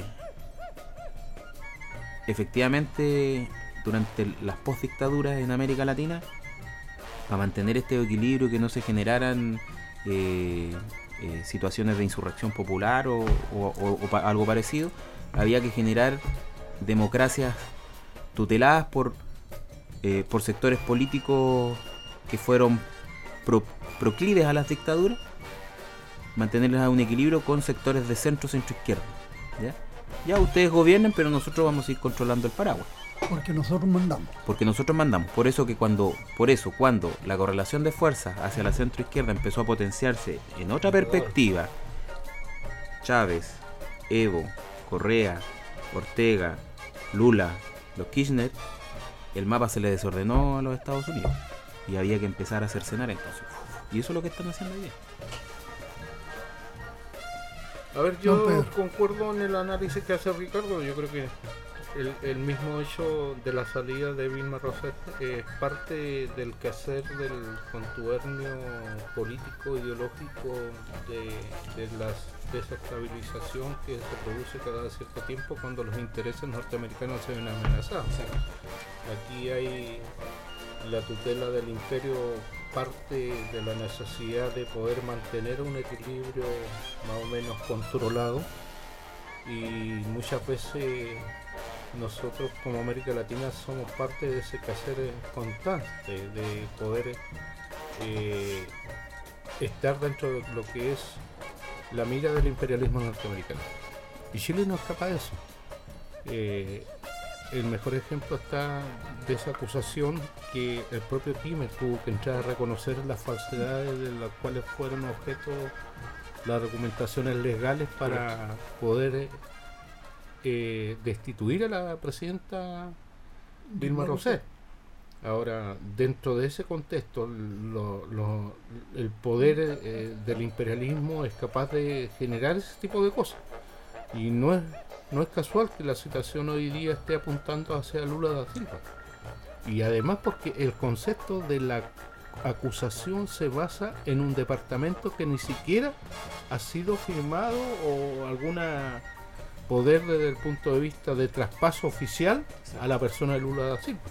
efectivamente durante las postdictaduras en América Latina, para mantener este equilibrio, que no se generaran situaciones de insurrección popular o algo parecido, había que generar democracias tuteladas por sectores políticos que fueron proclives a las dictaduras, mantenerlas a un equilibrio con sectores de centro-izquierda. Ya ustedes gobiernen, pero nosotros vamos a ir controlando el paraguas. Porque nosotros mandamos. Por eso cuando la correlación de fuerzas hacia la centroizquierda empezó a potenciarse en otra perspectiva, Chávez, Evo, Correa, Ortega, Lula, los Kirchner, el mapa se le desordenó a los Estados Unidos y había que empezar a cercenar entonces. Y eso es lo que están haciendo hoy día. A ver, yo concuerdo en el análisis que hace Ricardo. Yo creo que el mismo hecho de la salida de Vilma Roset es parte del quehacer del contubernio político ideológico de la desestabilización que se produce cada cierto tiempo cuando los intereses norteamericanos se ven amenazados. Aquí hay la tutela del imperio, parte de la necesidad de poder mantener un equilibrio más o menos controlado, y muchas veces nosotros como América Latina somos parte de ese quehacer constante de poder estar dentro de lo que es la mira del imperialismo norteamericano, y Chile no escapa de eso. El mejor ejemplo está de esa acusación que el propio Kimer tuvo que entrar a reconocer las falsedades de las cuales fueron objeto las argumentaciones legales para poder destituir a la presidenta Dilma Rousseff. Ahora, dentro de ese contexto, el poder del imperialismo es capaz de generar ese tipo de cosas, y no es casual que la situación hoy día esté apuntando hacia Lula da Silva, y además porque el concepto de la acusación se basa en un departamento que ni siquiera ha sido firmado o alguna poder desde el punto de vista de traspaso oficial a la persona de Lula da Silva.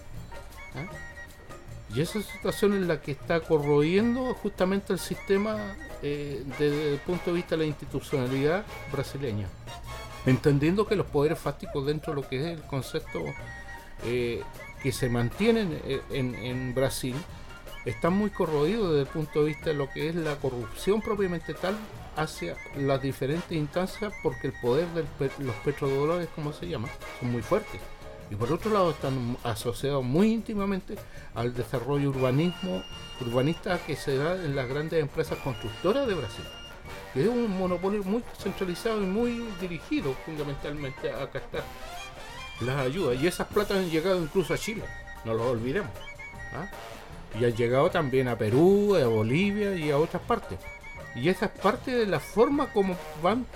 Y esa situación es la que está corroyendo justamente el sistema desde el punto de vista de la institucionalidad brasileña, entendiendo que los poderes fácticos dentro de lo que es el concepto que se mantienen en Brasil están muy corroídos desde el punto de vista de lo que es la corrupción propiamente tal hacia las diferentes instancias, porque el poder de los petrodólares, como se llama, son muy fuertes, y por otro lado están asociados muy íntimamente al desarrollo urbanista que se da en las grandes empresas constructoras de Brasil, que es un monopolio muy centralizado y muy dirigido fundamentalmente a captar las ayudas, y esas platas han llegado incluso a Chile, no lo olvidemos, y han llegado también a Perú, a Bolivia y a otras partes, y esa es parte de la forma como van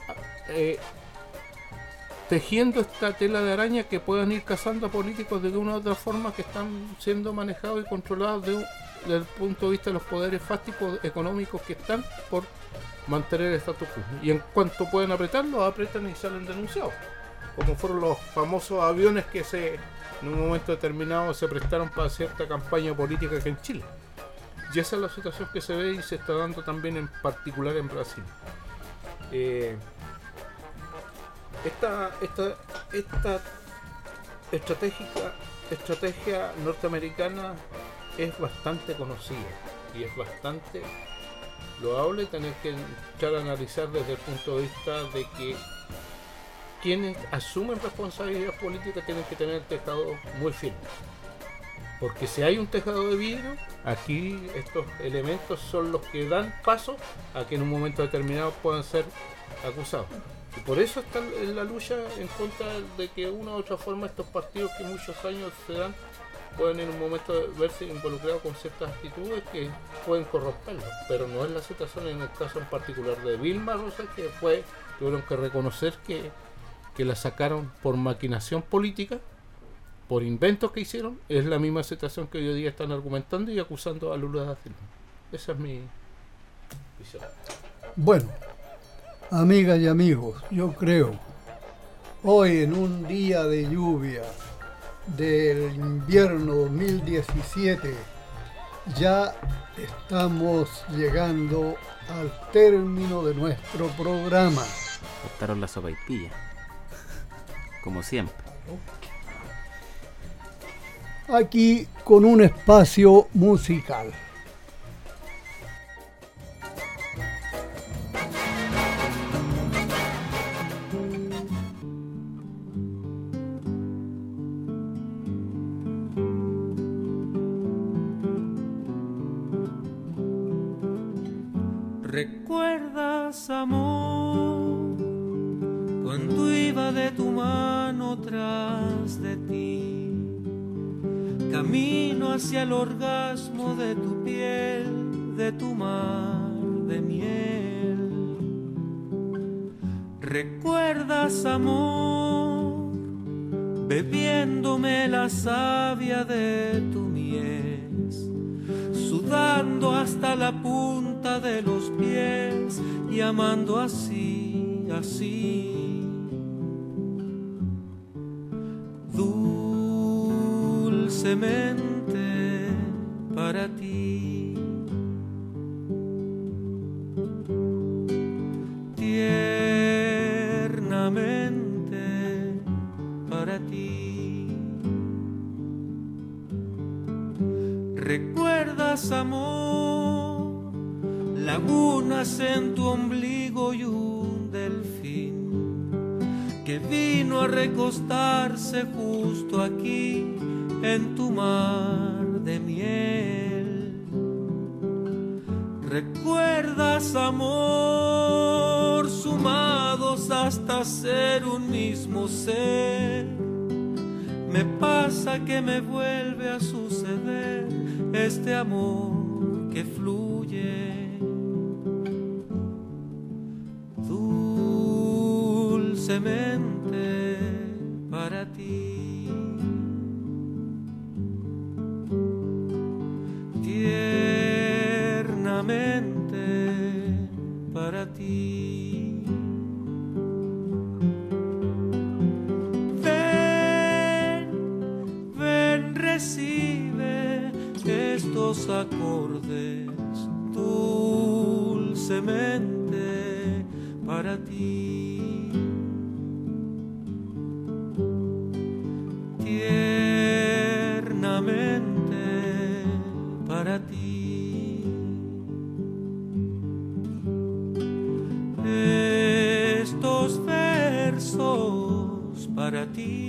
tejiendo esta tela de araña que puedan ir cazando a políticos de una u otra forma que están siendo manejados y controlados desde el punto de vista de los poderes fácticos económicos que están por mantener el status quo, y en cuanto pueden apretarlos, apretan y salen denunciados, como fueron los famosos aviones que en un momento determinado se prestaron para cierta campaña política aquí en Chile. Y esa es la situación que se ve y se está dando también en particular en Brasil. Esta estrategia norteamericana es bastante conocida y es bastante loable tener que entrar a analizar desde el punto de vista de que quienes asumen responsabilidad política tienen que tener el tejado muy firme, porque si hay un tejado de vidrio, aquí estos elementos son los que dan paso a que en un momento determinado puedan ser acusados, y por eso está en la lucha en contra de que de una u otra forma estos partidos que muchos años se dan pueden en un momento verse involucrados con ciertas actitudes que pueden corromperlos, pero no es la situación en el caso en particular de Vilma Rosa, que tuvieron que reconocer que la sacaron por maquinación política, por inventos que hicieron. Es la misma situación que hoy día están argumentando y acusando a Lula da Silva. Esa es mi visión. Bueno, amigas y amigos, yo creo, hoy en un día de lluvia del invierno 2017, ya estamos llegando al término de nuestro programa. Cortaron la sopaipilla, como siempre. Aquí con un espacio musical. ¿Recuerdas, amor, cuando iba de tu mano tras de ti, camino hacia el orgasmo de tu piel, de tu mar de miel? ¿Recuerdas, amor, bebiéndome la savia de tu mies, sudando hasta la punta de los pies y amando así, así. Dulcemente para ti, tiernamente para ti. ¿Recuerdas, amor, lagunas en tu ombligo y un delfín que vino a recostarse justo aquí en tu mar de miel? ¿Recuerdas, amor, sumados hasta ser un mismo ser? Me pasa que me vuelve a suceder este amor que fluye dulcemente para ti, tiernamente para ti. Ven, ven, recibe estos acordes dulcemente para ti, tiernamente para ti. Estos versos para ti.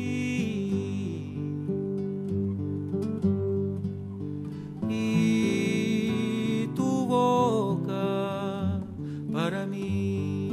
Y tu boca para mí.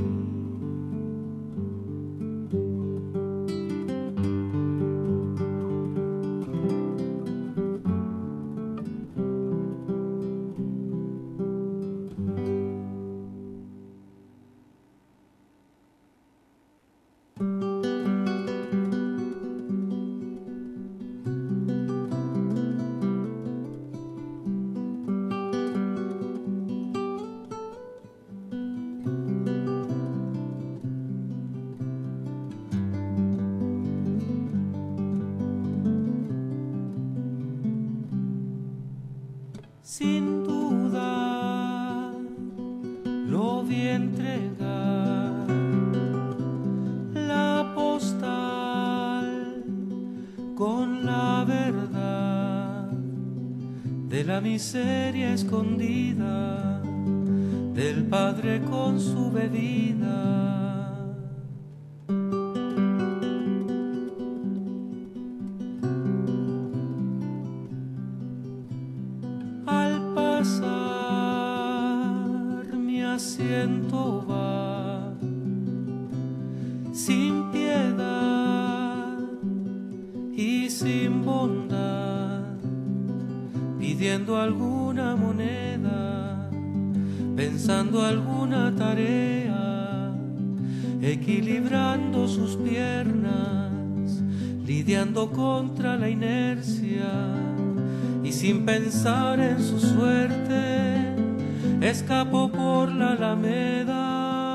Sin duda lo vi entregar, la postal con la verdad de la miseria escondida, del padre con su bebida. Mi asiento va sin piedad y sin bondad, pidiendo alguna moneda, pensando alguna tarea, equilibrando sus piernas, lidiando contra la inercia. Y sin pensar en su suerte, escapó por la alameda.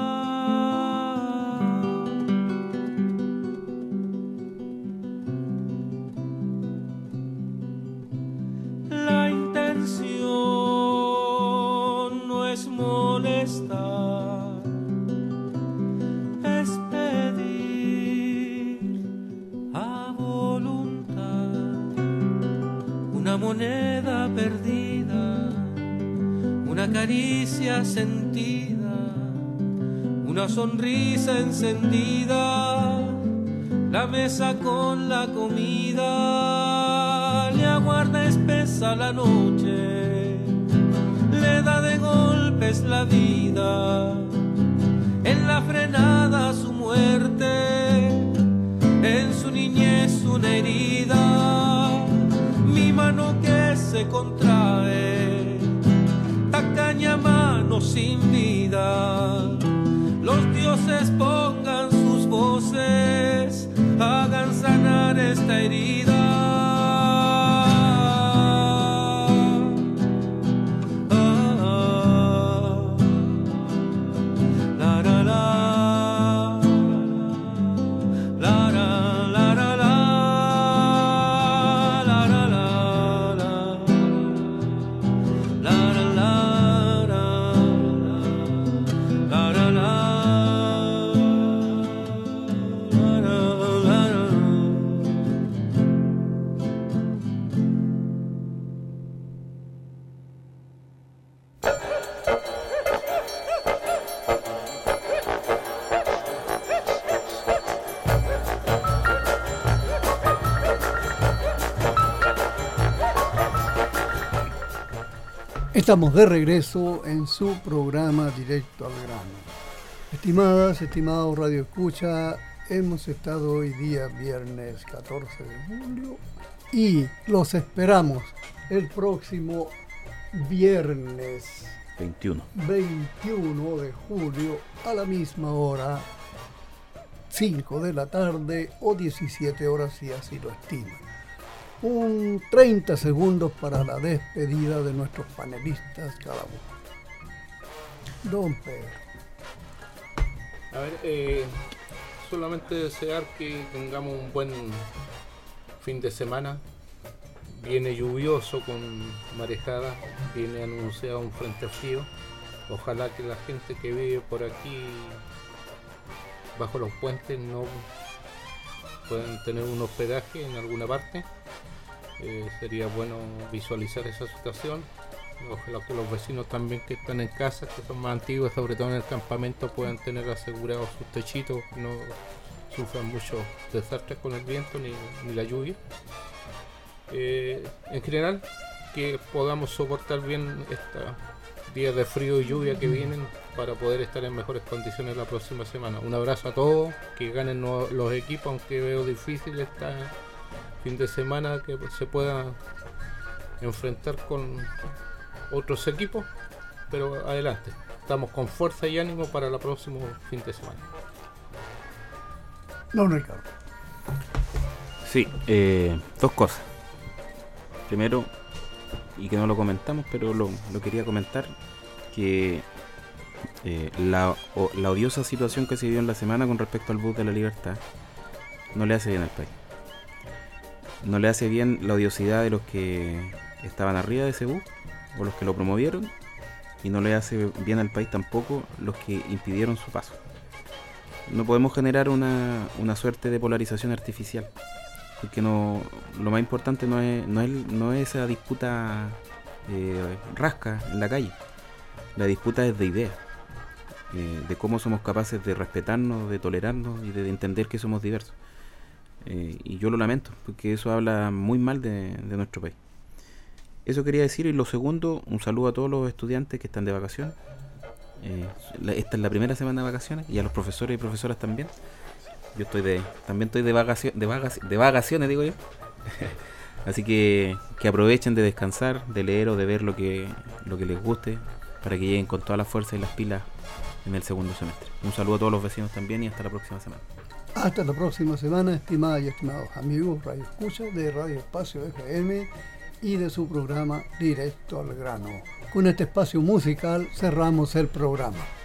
La intención no es molestar, es pedir a voluntad una moneda perdida, una caricia sentida, una sonrisa encendida, la mesa con la comida, le aguarda espesa la noche, le da de golpes la vida, en la frenada su muerte, en su niñez una herida, mi mano que se contrae, tacaña mano sin vida. Los dioses pongan sus voces, hagan sanar Estamos de regreso en su programa Directo al Grano. Estimadas, estimados Radio Escucha, hemos estado hoy día viernes 14 de julio y los esperamos el próximo viernes 21 de julio a la misma hora, 5 de la tarde o 17 horas si así lo estiman. 30 segundos para la despedida de nuestros panelistas cada uno. Don Pedro. A ver, solamente desear que tengamos un buen fin de semana. Viene lluvioso con marejada, viene anunciado un frente frío. Ojalá que la gente que vive por aquí bajo los puentes no puedan tener un hospedaje en alguna parte. Sería bueno visualizar esa situación. Ojalá que los vecinos también que están en casa, que son más antiguos, sobre todo en el campamento, puedan tener asegurados sus techitos, no sufran muchos desastres con el viento ni la lluvia. En general, que podamos soportar bien estos días de frío y lluvia que vienen para poder estar en mejores condiciones la próxima semana. Un abrazo a todos, que ganen los equipos, aunque veo difícil esta fin de semana que se pueda enfrentar con otros equipos, pero adelante, estamos con fuerza y ánimo para el próximo fin de semana. Don Ricardo. Sí, dos cosas. Primero, y que no lo comentamos, pero lo quería comentar, que la odiosa situación que se vivió en la semana con respecto al bus de la Libertad no le hace bien al país. No le hace bien la odiosidad de los que estaban arriba de ese bus o los que lo promovieron, y no le hace bien al país tampoco los que impidieron su paso. No podemos generar una suerte de polarización artificial, porque lo más importante no es esa disputa rasca en la calle. La disputa es de ideas, de cómo somos capaces de respetarnos, de tolerarnos y de entender que somos diversos. Y yo lo lamento, porque eso habla muy mal de nuestro país. Eso quería decir. Y lo segundo, un saludo a todos los estudiantes que están de vacaciones. Esta es la primera semana de vacaciones, y a los profesores y profesoras también. Yo también estoy de vacaciones, digo yo. Así que aprovechen de descansar, de leer o de ver lo que les guste, para que lleguen con toda la fuerza y las pilas en el segundo semestre. Un saludo a todos los vecinos también, y hasta la próxima semana. Hasta la próxima semana, estimadas y estimados amigos Radio Escucha de Radio Espacio FM y de su programa Directo al Grano. Con este espacio musical cerramos el programa.